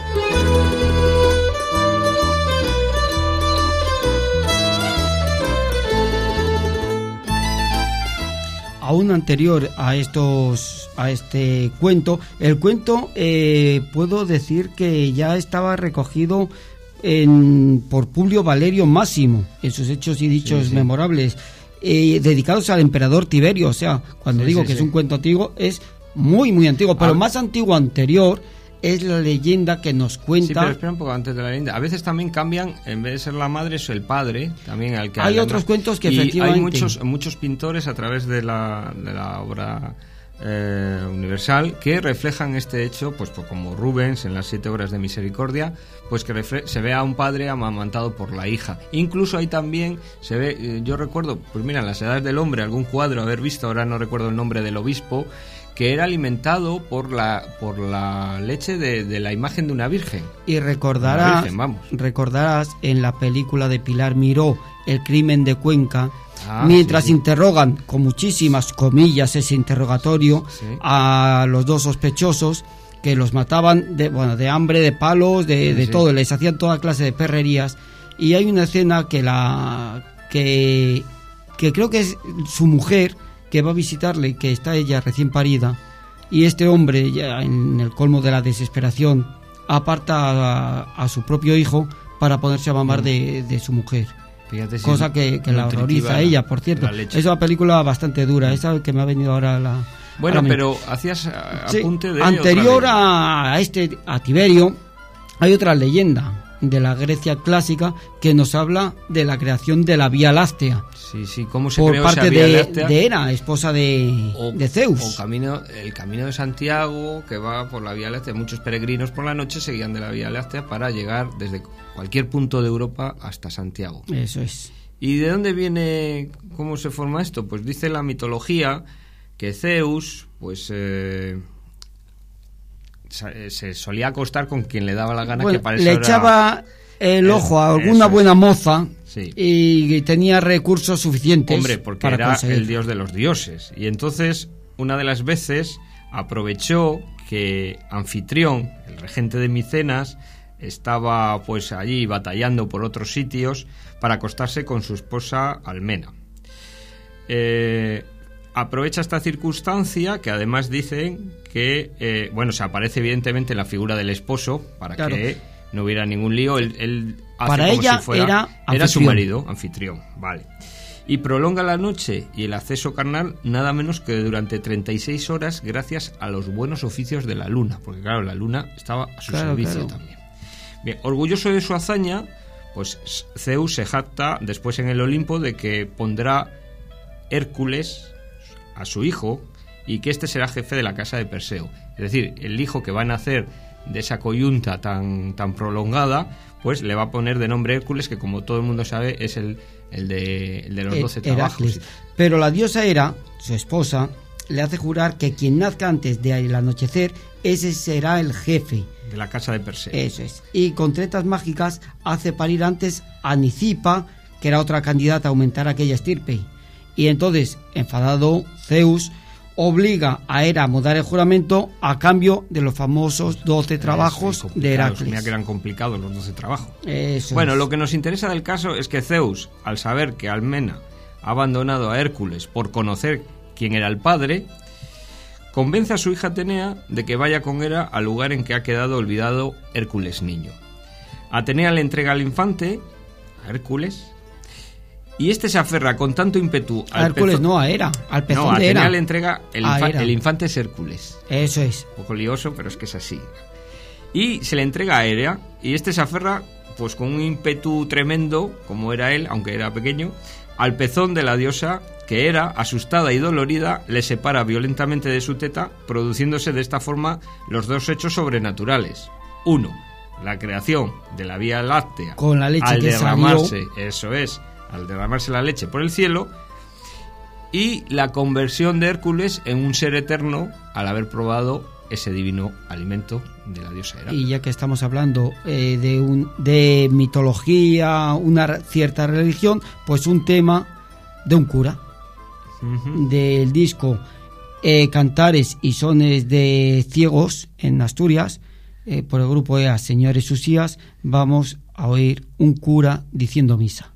Aún anterior a este cuento, el cuento puedo decir que ya estaba recogido por Publio Valerio Máximo en sus Hechos y Dichos Memorables, dedicados al emperador Tiberio. O sea, cuando digo que es un cuento antiguo, es muy muy antiguo, pero más antiguo anterior es la leyenda que nos cuenta. Sí, pero espera un poco antes de la leyenda. A veces también cambian, en vez de ser la madre, es el padre, también al que hay otros cuentos que efectivamente. Hay muchos pintores a través de la obra universal que reflejan este hecho, pues como Rubens en las 7 horas de misericordia, pues que se ve a un padre amamantado por la hija. Incluso ahí también se ve, yo recuerdo, pues mira, en las Edades del Hombre, algún cuadro haber visto, ahora no recuerdo el nombre del obispo, que era alimentado por la leche de la imagen de una virgen. Y recordarás en la película de Pilar Miró, El crimen de Cuenca, mientras interrogan con muchísimas comillas ese interrogatorio a los dos sospechosos, que los mataban de hambre, de palos, de todo, les hacían toda clase de perrerías. Y hay una escena que creo que es su mujer, que va a visitarle, que está ella recién parida, y este hombre, ya en el colmo de la desesperación, aparta a su propio hijo para ponerse a mamar de su mujer. Fíjate, cosa que la horroriza a ella, por cierto. Es una película bastante dura, esa que me ha venido ahora Bueno, pero hacías apunte de anterior a Tiberio, hay otra leyenda de la Grecia clásica que nos habla de la creación de la Vía Láctea. Sí, cómo se por creó parte esa Vía Láctea, de Hera, esposa de Zeus. O el camino de Santiago, que va por la Vía Láctea. Muchos peregrinos por la noche seguían de la Vía Láctea para llegar desde cualquier punto de Europa hasta Santiago. Eso es. ¿Y de dónde viene, cómo se forma esto? Pues dice la mitología que Zeus, pues se solía acostar con quien le daba la gana, que para eso le echaba el ojo a alguna buena moza, y tenía recursos suficientes. Hombre, porque era conseguir. El dios de los dioses. Y entonces, una de las veces, aprovechó que Anfitrión, el regente de Micenas, estaba pues allí batallando por otros sitios para acostarse con su esposa Almena. Aprovecha esta circunstancia, que además dicen que se aparece evidentemente en la figura del esposo para que no hubiera ningún lío. Él hace para como ella si fuera, era su marido, Anfitrión, vale. Y prolonga la noche y el acceso carnal nada menos que durante 36 horas gracias a los buenos oficios de la luna, porque claro, la luna estaba a su servicio también. Bien, orgulloso de su hazaña, pues Zeus se jacta después en el Olimpo de que pondrá Hércules a su hijo y que este será jefe de la casa de Perseo. Es decir, el hijo que va a nacer de esa coyunta tan prolongada, pues le va a poner de nombre Hércules, que como todo el mundo sabe es el de los 12 trabajos. Pero la diosa Hera, su esposa, le hace jurar que quien nazca antes del anochecer, ese será el jefe de la casa de Perseo. Eso es. Y con tretas mágicas hace parir antes a Nicipa, que era otra candidata a aumentar aquella estirpe. Y entonces, enfadado, Zeus obliga a Hera a mudar el juramento a cambio de los famosos 12 trabajos de Heracles. Mira que eran complicados los 12 trabajos. Bueno, lo que nos interesa del caso es que Zeus, al saber que Almena ha abandonado a Hércules por conocer quién era el padre, convence a su hija Atenea de que vaya con Hera al lugar en que ha quedado olvidado Hércules niño. Atenea le entrega al infante, a Hércules, y este se aferra con tanto ímpetu a Hércules, no a Hera, al pezón de Hera. Atenea le entrega el infante es Hércules. Eso es. Un poco lioso, pero es que es así. Y se le entrega a Hera, y este se aferra pues con un ímpetu tremendo, como era él, aunque era pequeño, al pezón de la diosa, que Hera, asustada y dolorida, le separa violentamente de su teta, produciéndose de esta forma los dos hechos sobrenaturales. Uno, la creación de la Vía Láctea con la leche al que derramarse, salió. eso es, al derramarse la leche por el cielo, y la conversión de Hércules en un ser eterno al haber probado ese divino alimento de la diosa Hera. Y ya que estamos hablando de mitología, una cierta religión, pues un tema de un cura, del disco Cantares y Sones de Ciegos en Asturias, por el grupo EA Señores Usías, vamos a oír un cura diciendo misa.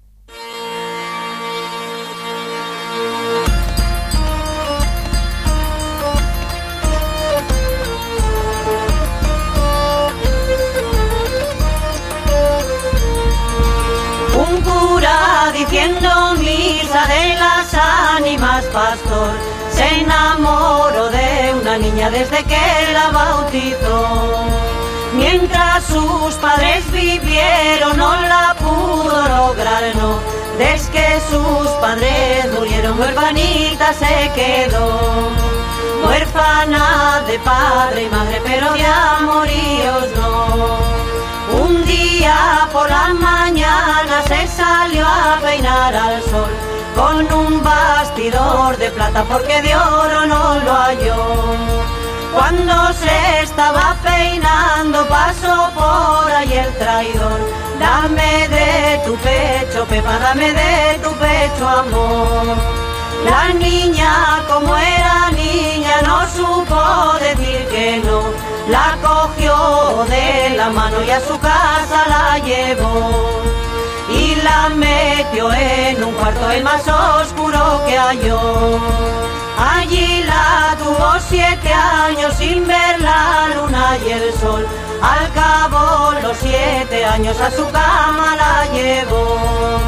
Diciendo misa de las ánimas, pastor, se enamoró de una niña desde que la bautizó. Mientras sus padres vivieron no la pudo lograr, no. Desde que sus padres murieron, huerfanita se quedó. Huérfana de padre y madre, pero de amoríos no. Un día por la mañana se salió a peinar al sol, con un bastidor de plata porque de oro no lo halló. Cuando se estaba peinando pasó por ahí el traidor. Dame de tu pecho, Pepa, dame de tu pecho, amor. La niña, como era niña, no supo decir que no. La cogió de la mano y a su casa la llevó. Y la metió en un cuarto el más oscuro que halló. Allí la tuvo 7 años sin ver la luna y el sol. Al cabo los 7 años a su cama la llevó.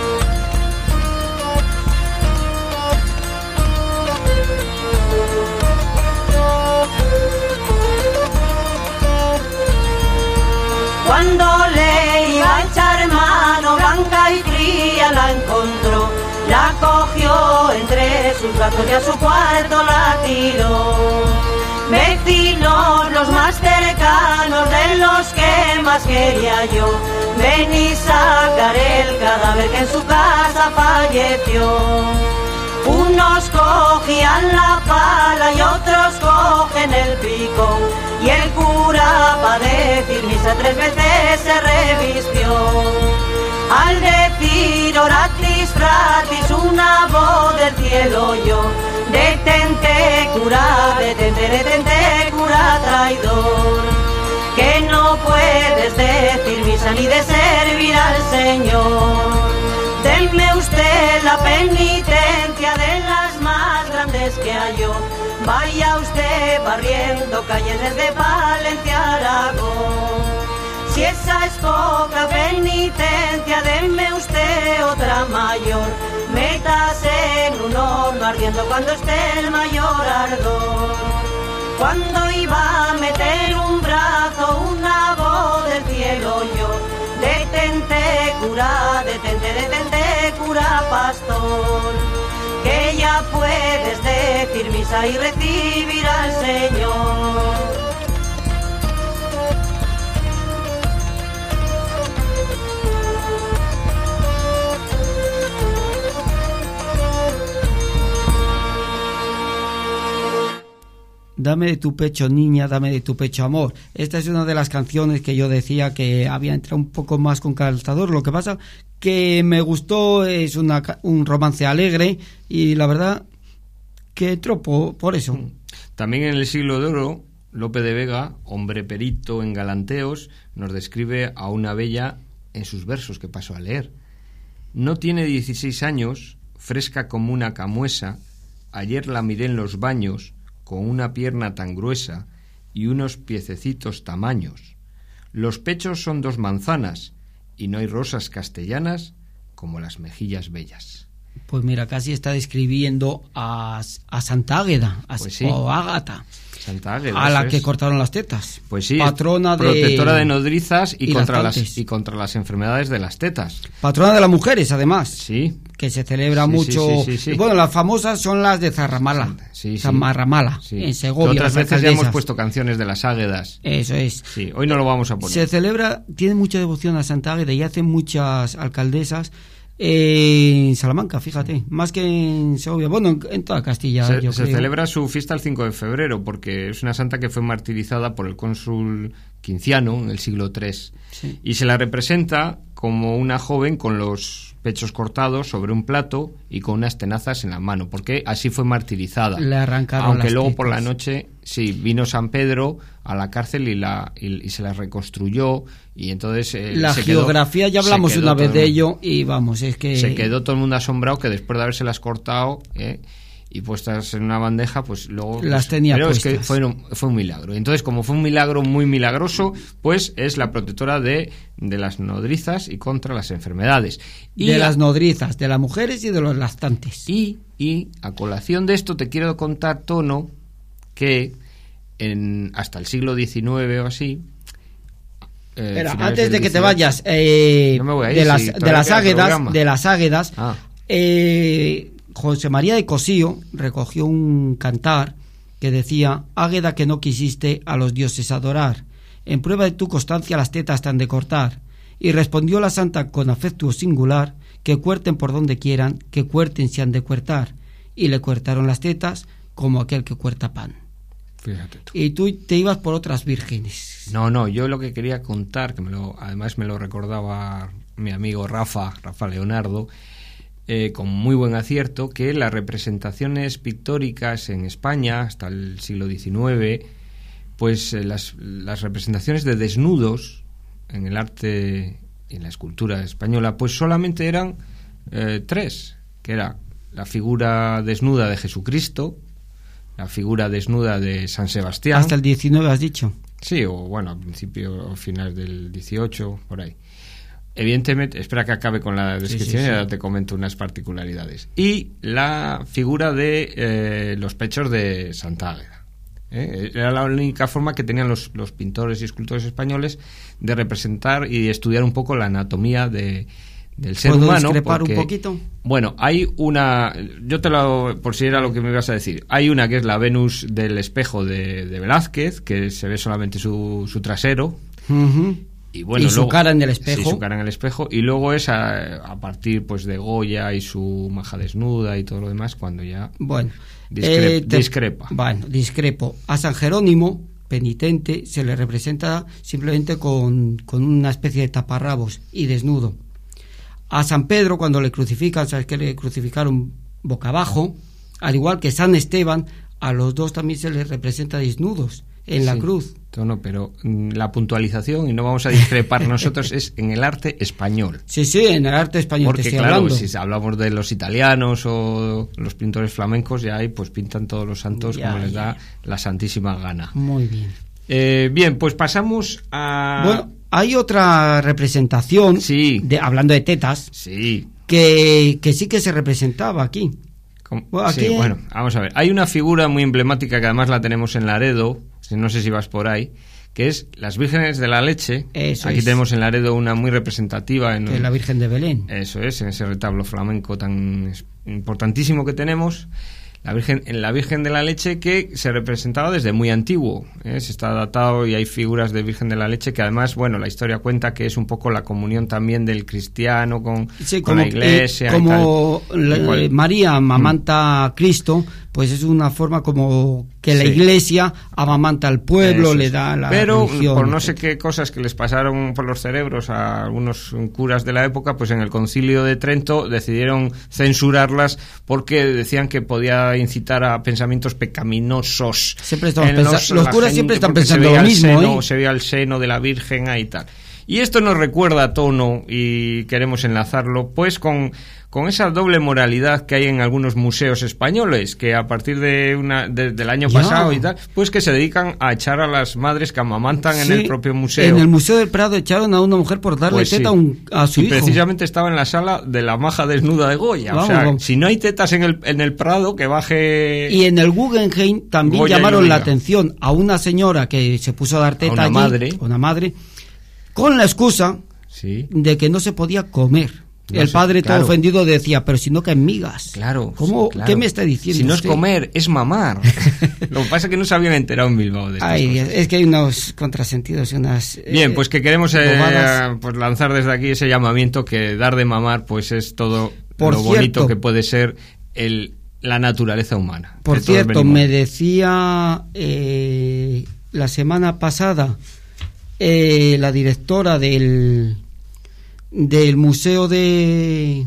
Cuando le iba a echar mano, blanca y fría la encontró. La cogió entre sus brazos y a su cuarto la tiró. Vecinos, los más cercanos, de los que más quería yo, ven y sacar el cadáver que en su casa falleció. Unos cogían la pala y otros cogen el pico, y el cura pa' decir misa 3 veces se revistió. Al decir oratis fratis una voz del cielo yo, detente cura traidor, que no puedes decir misa ni de servir al Señor. Denme usted la penitencia de las más grandes que halló. Vaya usted barriendo calles desde Palencia a Aragón. Si esa es poca penitencia, denme usted otra mayor. Métase en un horno ardiendo cuando esté el mayor ardor. Cuando iba a meter un brazo, una voz del cielo yo, detente cura pastor, que ya puedes decir misa y recibir al Señor. Dame de tu pecho, niña, dame de tu pecho, amor. Esta es una de las canciones que yo decía que había entrado un poco más con calzador. Lo que pasa que me gustó, es un romance alegre y la verdad que entró por eso. También en el siglo de oro, Lope de Vega, hombre perito en galanteos, nos describe a una bella en sus versos que paso a leer. No tiene 16 años, fresca como una camuesa, ayer la miré en los baños, con una pierna tan gruesa y unos piececitos tamaños. Los pechos son 2 manzanas y no hay rosas castellanas como las mejillas bellas. Pues mira, casi está describiendo a Santa Águeda, pues sí, o Ágata, Santa Águeda, a la que cortaron las tetas. Pues sí, patrona protectora de nodrizas y contra lactantes. las enfermedades de las tetas. Patrona de las mujeres, además. Sí. Que se celebra mucho. Sí. Bueno, las famosas son las de Zarramala. Zamarramala, en Segovia. Que otras veces ya hemos puesto canciones de las Águedas. Eso es. Sí, hoy no lo vamos a poner. Se celebra, tiene mucha devoción a Santa Águeda y hacen muchas alcaldesas en Salamanca, fíjate, más que en Segovia, bueno, en toda Castilla. Se celebra su fiesta el 5 de febrero porque es una santa que fue martirizada por el cónsul Quinciano en el siglo III, sí. Y se la representa como una joven con los pechos cortados sobre un plato y con unas tenazas en la mano, porque así fue martirizada. Le arrancaron aunque las luego tetas. Por la noche sí vino San Pedro a la cárcel y se la reconstruyó, y entonces la geografía ya hablamos una vez de ello y vamos, es que se quedó todo el mundo asombrado que después de habérselas cortado y puestas en una bandeja, pues luego las tenía pero puestas. Es que fue un milagro. Entonces, como fue un milagro muy milagroso, pues es la protectora de las nodrizas y contra las enfermedades. De las nodrizas, de las mujeres y de los lactantes. Y a colación de esto te quiero contar, Tono, que hasta el siglo XIX o así. Antes de que te vayas, no me voy a ir, de las Águedas, José María de Cosío recogió un cantar que decía: Águeda que no quisiste a los dioses adorar, en prueba de tu constancia las tetas te han de cortar. Y respondió la santa con afecto singular que cuerten por donde quieran, que cuerten si han de cuertar. Y le cuertaron las tetas como aquel que cuerta pan. Fíjate tú. Y tú te ibas por otras vírgenes. No, yo lo que quería contar, que además me lo recordaba mi amigo Rafa Leonardo, con muy buen acierto, que las representaciones pictóricas en España hasta el siglo XIX, pues las representaciones de desnudos en el arte y en la escultura española, pues solamente eran 3, que era la figura desnuda de Jesucristo, la figura desnuda de San Sebastián. Hasta el 19 has dicho. Sí, o bueno, a principio o final del 18, por ahí. Evidentemente, espera que acabe con la descripción y ahora te comento unas particularidades. Y la figura de los pechos de Santa Águeda. Era la única forma que tenían los pintores y escultores españoles de representar y estudiar un poco la anatomía del ser humano. ¿Puedo discrepar porque, un poquito? Bueno, hay una... por si era lo que me ibas a decir. Hay una que es la Venus del espejo de Velázquez, que se ve solamente su trasero. Uh-huh. Y, bueno, y su luego, cara en el espejo. Sí, su cara en el espejo. Y luego es a partir pues de Goya y su maja desnuda y todo lo demás, cuando ya discrepa. Bueno, discrepo. A San Jerónimo, penitente, se le representa simplemente con una especie de taparrabos y desnudo. A San Pedro, cuando le crucifican, sabes que le crucificaron boca abajo, al igual que San Esteban, a los dos también se les representa desnudos en la cruz. No, pero la puntualización, y no vamos a discrepar nosotros, es en el arte español. Sí, en el arte español. Porque te estoy claro, hablando. si hablamos de los italianos o los pintores flamencos, ya ahí pues pintan todos los santos como les da la santísima gana. Muy bien. Bien, pues pasamos a... Bueno, hay otra representación, hablando de tetas, que sí que se representaba aquí. Bueno, vamos a ver. Hay una figura muy emblemática que además la tenemos en Laredo, no sé si vas por ahí, que es las Vírgenes de la Leche. Aquí tenemos en Laredo una muy representativa. Que es la Virgen de Belén. Eso es, en ese retablo flamenco tan importantísimo que tenemos. La Virgen de la Leche, que se representaba desde muy antiguo, se está datado, y hay figuras de Virgen de la Leche que además, bueno, la historia cuenta que es un poco la comunión también del cristiano con la iglesia. Como y tal. María amamanta a Cristo, pues es una forma como que la iglesia amamanta al pueblo, le da la religión. Por no sé qué cosas que les pasaron por los cerebros a algunos curas de la época, pues en el Concilio de Trento decidieron censurarlas porque decían que podía incitar a pensamientos pecaminosos. Los curas siempre están pensando lo mismo. Se veía el seno de la Virgen ahí y tal. Y esto nos recuerda a tono, y queremos enlazarlo pues con esa doble moralidad que hay en algunos museos españoles, que a partir del año pasado y tal, pues que se dedican a echar a las madres que amamantan en el propio museo. En el Museo del Prado echaron a una mujer por darle teta a su hijo. Precisamente estaba en la sala de la maja desnuda de Goya. Si no hay tetas en el Prado, que baje... Y en el Guggenheim también Goya llamaron la atención a una señora que se puso a dar teta una madre, con la excusa de que no se podía comer. El padre todo ofendido decía, pero si no caen migas. Claro. ¿Qué me está diciendo Si no usted? Es comer, es mamar. Lo que pasa es que no se habían enterado en Bilbao de estas cosas. Es que hay unos contrasentidos y unas... Bien, pues que queremos pues lanzar desde aquí ese llamamiento, que dar de mamar pues es todo bonito que puede ser la naturaleza humana. Por cierto, me decía la semana pasada la directora del Museo de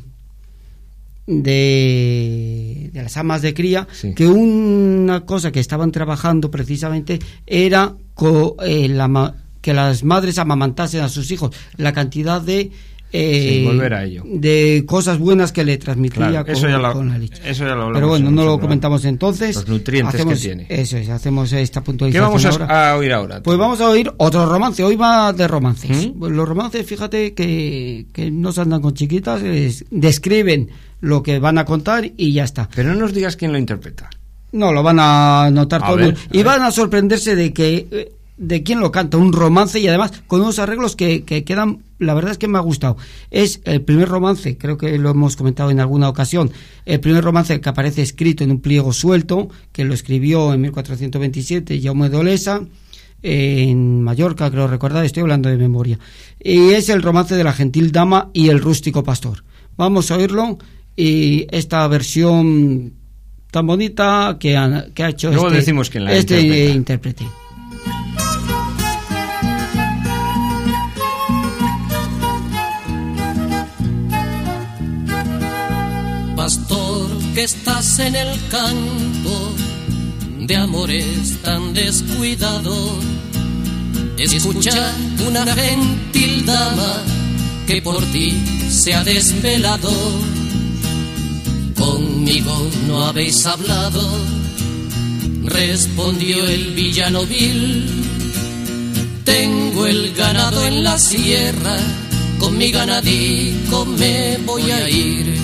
las Amas de Cría, que una cosa que estaban trabajando precisamente era que las madres amamantasen a sus hijos, la cantidad de volver a ello, de cosas buenas que le transmitía con la leche. Eso ya lo hablamos. Pero bueno, no lo comentamos entonces. Los nutrientes que tiene. Eso es, hacemos esta puntualización. ¿Qué vamos a oír ahora? Pues vamos a oír otro romance. Hoy va de romances. Pues los romances, fíjate que no se andan con chiquitas, describen lo que van a contar y ya está. Pero no nos digas quién lo interpreta. No, lo van a notar todo. Y van a sorprenderse de quién lo canta, un romance, y además con unos arreglos que quedan, la verdad es que me ha gustado. Es el primer romance, creo que lo hemos comentado en alguna ocasión, el primer romance que aparece escrito en un pliego suelto, que lo escribió en 1427 Jaume d'Olesa, en Mallorca, creo recordar, estoy hablando de memoria, y es el romance de la gentil dama y el rústico pastor. Vamos a oírlo, y esta versión tan bonita que ha hecho luego decimos quién la intérprete. Pastor, que estás en el campo de amores tan descuidado, escucha una gentil dama que por ti se ha desvelado. Conmigo no habéis hablado, respondió el villano vil. Tengo el ganado en la sierra, con mi ganadico me voy a ir.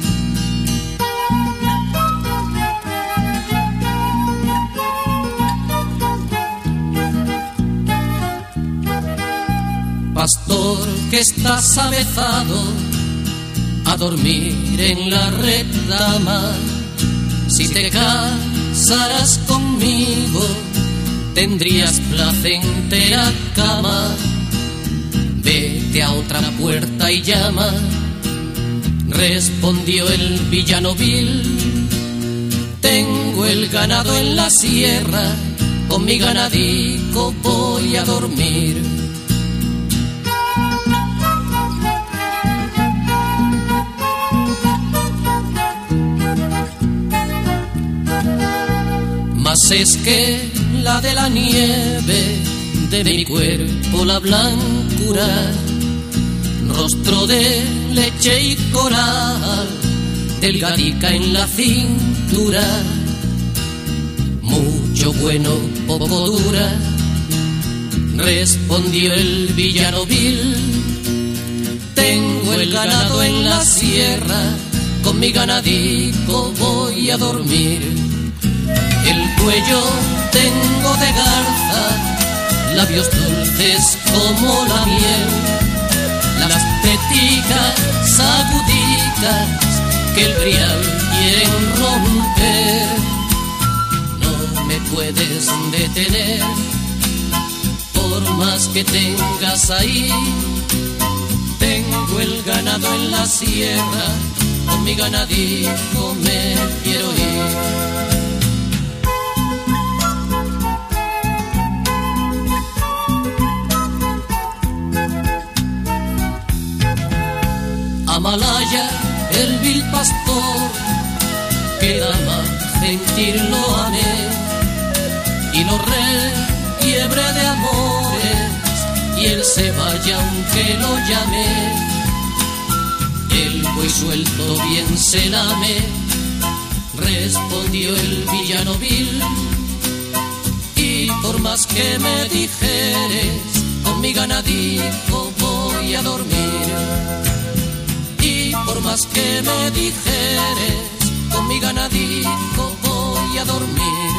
Pastor, que estás avezado a dormir en la retama, si te casaras conmigo tendrías placentera cama. Vete a otra puerta y llama, respondió el villano vil. Tengo el ganado en la sierra, con mi ganadico voy a dormir. Mas es que la de la nieve de mi cuerpo la blancura, rostro de leche y coral, delgadica en la cintura, mucho bueno, poco dura, respondió el villano vil. Tengo el ganado en la sierra, con mi ganadico voy a dormir. El cuello tengo de garza, labios dulces como la miel, las teticas aguditas que el brial quieren romper. No me puedes detener, por más que tengas ahí. Tengo el ganado en la sierra, con mi ganadico me quiero ir. Amalaya, el vil pastor, que dama gentil lo amé, y lo requiebre de amores, y él se vaya aunque lo llame. El buey suelto bien se lame, respondió el villano vil, y por más que me dijeres, con mi ganadico voy a dormir. Por más que me dijeres, con mi ganadico voy a dormir.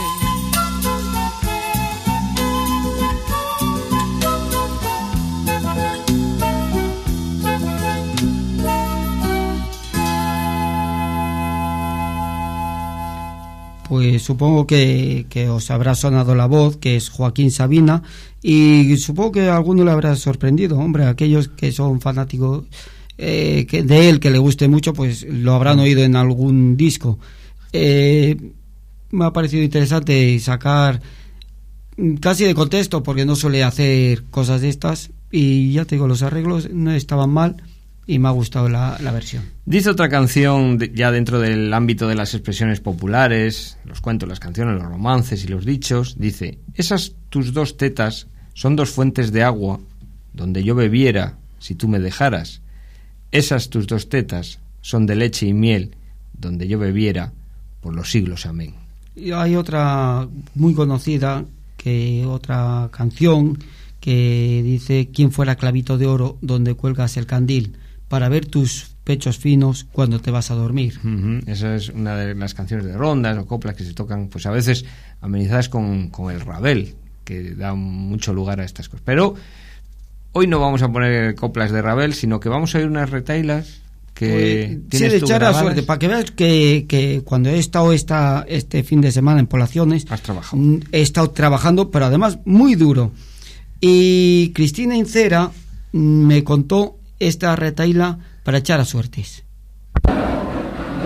Pues supongo que os habrá sonado la voz, que es Joaquín Sabina, y supongo que a alguno le habrá sorprendido, hombre, aquellos que son fanáticos de él, que le guste mucho, pues lo habrán oído en algún disco. Me ha parecido interesante sacar casi de contexto, porque no suele hacer cosas de estas, y ya te digo, los arreglos no estaban mal y me ha gustado la versión. Dice otra canción ya dentro del ámbito de las expresiones populares, los cuentos, las canciones, los romances y los dichos. Dice: esas tus dos tetas son dos fuentes de agua donde yo bebiera si tú me dejaras. Esas tus dos tetas son de leche y miel, donde yo bebiera por los siglos. Amén. Y hay otra muy conocida, otra canción que dice: ¿quién fuera clavito de oro donde cuelgas el candil para ver tus pechos finos cuando te vas a dormir? Esa es una de las canciones de rondas o coplas que se tocan, pues a veces amenizadas con el Ravel, que da mucho lugar a estas cosas. Pero hoy no vamos a poner coplas de Ravel, sino que vamos a ir unas retailas que tienes de echar a suerte, para que veas que cuando he estado este fin de semana en Poblaciones, has trabajado. He estado trabajando, pero además muy duro. Y Cristina Incera me contó esta retaila para echar a suertes.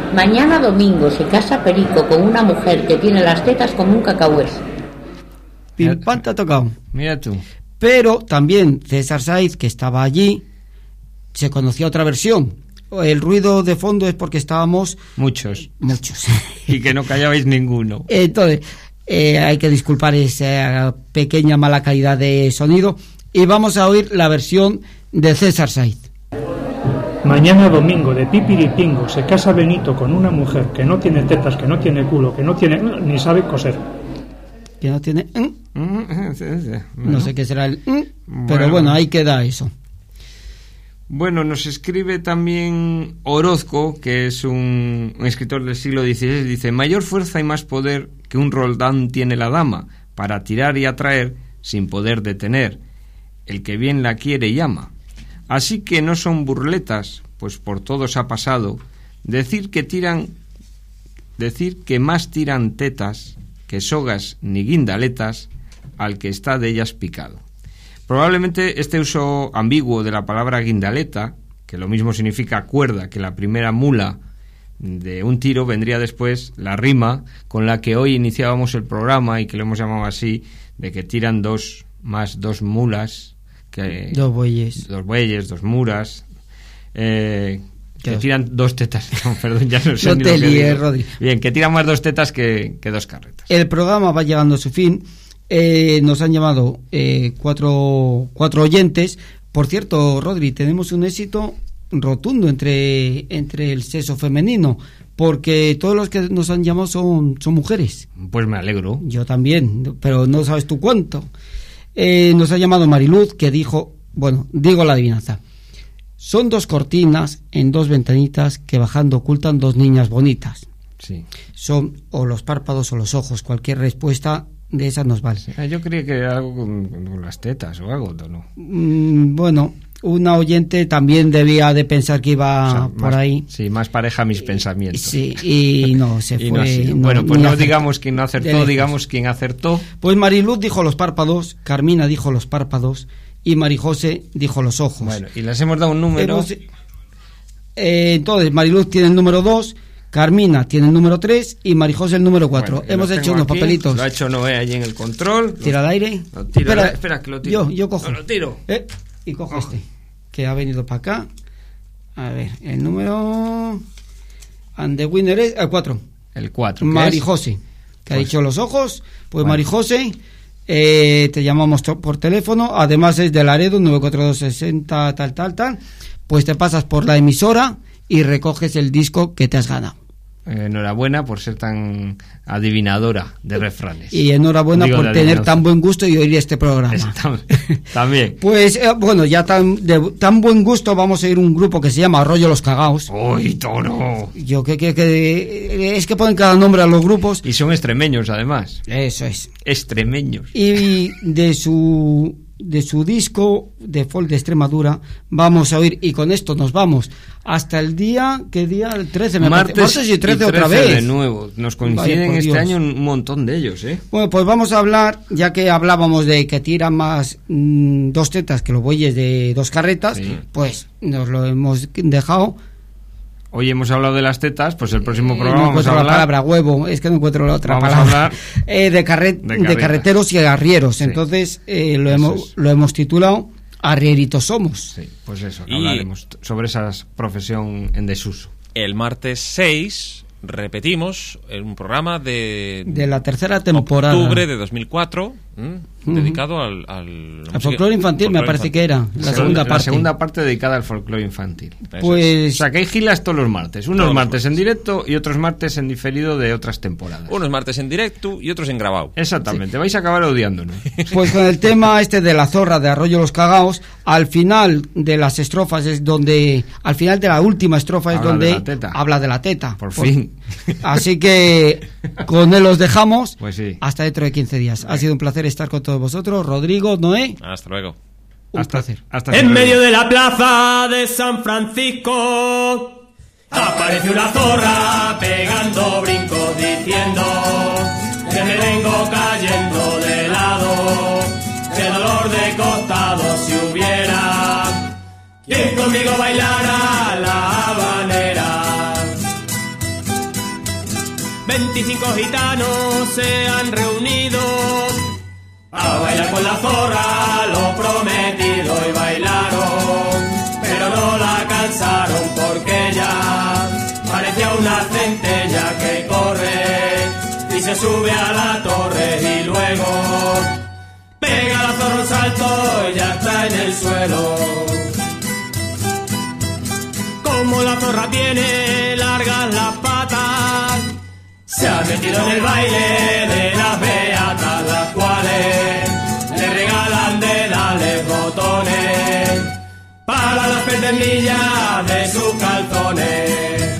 Mañana domingo se casa Perico con una mujer que tiene las tetas como un cacahués. Pim, pam, te ha tocado. Mira tú. Pero también César Saiz, que estaba allí, se conocía otra versión. El ruido de fondo es porque estábamos... Muchos. Y que no callabais ninguno. Entonces, hay que disculpar esa pequeña mala calidad de sonido. Y vamos a oír la versión de César Saiz. Mañana domingo de pipiripingo se casa Benito con una mujer que no tiene tetas, que no tiene culo, que no tiene... ni sabe coser. Que no tiene... No sé qué será el... Pero bueno, ahí queda eso. Bueno, nos escribe también Orozco, que es un escritor del siglo XVI, dice: mayor fuerza y más poder que un Roldán tiene la dama, para tirar y atraer sin poder detener, el que bien la quiere y ama. Así que no son burletas, pues por todos ha pasado, decir que más tiran tetas que sogas ni guindaletas al que está de ellas picado. Probablemente este uso ambiguo de la palabra guindaleta, que lo mismo significa cuerda que la primera mula de un tiro, vendría después la rima con la que hoy iniciábamos el programa y que lo hemos llamado así, de que tiran dos mulas, que dos bueyes, dos muras, que tiran dos tetas. No, perdón, ya no sé ni te lo que líes, digo. Rodri. Bien, que tiran más dos tetas que dos carretas. El programa va llegando a su fin. Nos han llamado cuatro oyentes. Por cierto, Rodri, tenemos un éxito rotundo entre el sexo femenino, porque todos los que nos han llamado son mujeres. Pues me alegro. Yo también, pero no sabes tú cuánto. Nos ha llamado Mariluz, que dijo, bueno, digo la adivinanza: son dos cortinas en dos ventanitas que bajando ocultan dos niñas bonitas. Sí. Son o los párpados o los ojos. Cualquier respuesta de esas nos vale. Yo creía que era algo con las tetas o algo, ¿no? Bueno, una oyente también debía de pensar que iba por ahí. Sí, más pareja a mis pensamientos. Sí, y no, se y fue. No, bueno, pues no digamos quién no acertó, digamos quién acertó. Pues Mariluz dijo los párpados, Carmina dijo los párpados y Marijose dijo los ojos. Bueno, y les hemos dado un número. Entonces, Mariluz tiene el número 2, Carmina tiene el número 3 y Marijose el número 4. Bueno, hemos hecho unos papelitos. Lo ha hecho Noé allí en el control. ¿Tira al aire? Espera, que lo tiro. Yo cojo. Lo tiro. Y cojo este, que ha venido para acá. A ver, el número... And the winner es el 4. El 4. Marijose, que ha dicho los ojos. Pues vale. Marijose, te llamamos por teléfono. Además es de Laredo, 94260 tal. Pues te pasas por la emisora y recoges el disco que te has ganado. Enhorabuena por ser tan adivinadora de refranes. Y enhorabuena por tener tan buen gusto y oír este programa. También. Pues bueno, ya de tan buen gusto vamos a ir un grupo que se llama Arroyo Los Cagaos. ¡Uy, toro! Yo que es que ponen cada nombre a los grupos. Y son extremeños, además. Eso es. Extremeños. Y de su disco de folk de Extremadura vamos a oír, y con esto nos vamos hasta el día, ¿qué día? El 13, martes y 13 otra vez de nuevo. Nos coinciden este año un montón de ellos, Bueno, pues vamos a hablar, ya que hablábamos de que tiran más dos tetas que los bueyes de dos carretas, sí. Pues nos lo hemos dejado. Hoy hemos hablado de las tetas, pues el próximo programa no vamos a hablar... la palabra huevo, es que no encuentro la otra palabra. Vamos a hablar de carreteros y arrieros. Sí. Entonces lo hemos titulado Arrieritos somos. Sí, pues eso, hablaremos sobre esa profesión en desuso. El martes 6 repetimos un programa de la tercera temporada, octubre de 2004, dedicado al folclore infantil, me parece que era la segunda parte. La segunda parte dedicada al folclore infantil. Pues, o sea, que hay gilas todos los martes. Unos martes en directo y otros martes en diferido de otras temporadas. Unos martes en directo y otros en grabado. Exactamente, sí. Vais a acabar odiándonos. Pues con el tema este de la zorra de Arroyo Los Cagaos, al final de las estrofas es donde... Al final de la última estrofa es donde habla de la teta. Por fin. Así que con él los dejamos. Pues sí. Hasta dentro de 15 días. Ha sido un placer estar con todos vosotros. Rodrigo, Noé. Hasta luego. Un placer. En medio de la plaza de San Francisco apareció una zorra pegando brincos diciendo que me vengo cayendo de lado, que dolor de costado si hubiera quien conmigo bailara la habanera. 25 gitanos se han reunido a bailar con la zorra lo prometido y bailaron, pero no la alcanzaron porque ella parecía una centella que corre y se sube a la torre y luego pega la zorra un salto y ya está en el suelo. Como la zorra tiene largas las patas, se ha metido en el baile de las beatas, las cuales le regalan dedales botones para las pernillas de sus calzones.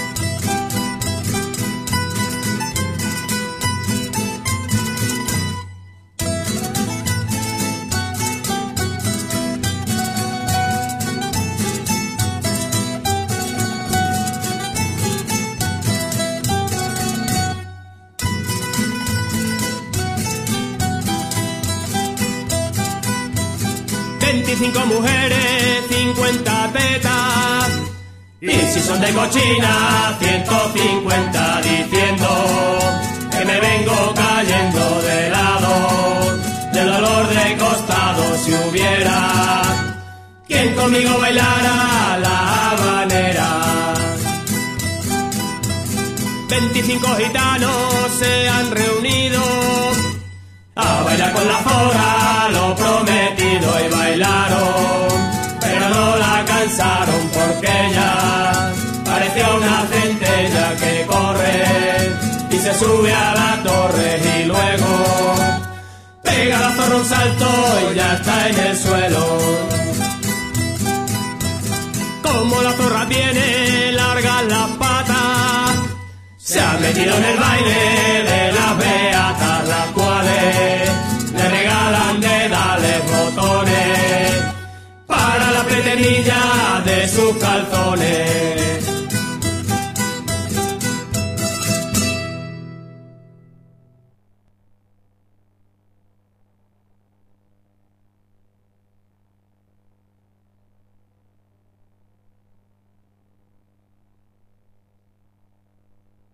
Cinco mujeres, 50 tetas, y si son de cochina, 150, diciendo que me vengo cayendo de lado, del dolor de costado si hubiera quien conmigo bailara la habanera. 25 gitanos se han reunido a bailar con la zorra lo prometido y bailaron, pero no la alcanzaron porque ella parecía una centella que corre y se sube a la torre y luego pega la zorra un salto y ya está en el suelo. Como la zorra tiene largas las patas, se ha metido en el baile de las beatas, las cuales le regalan dedales botones para la preternilla de sus calzones.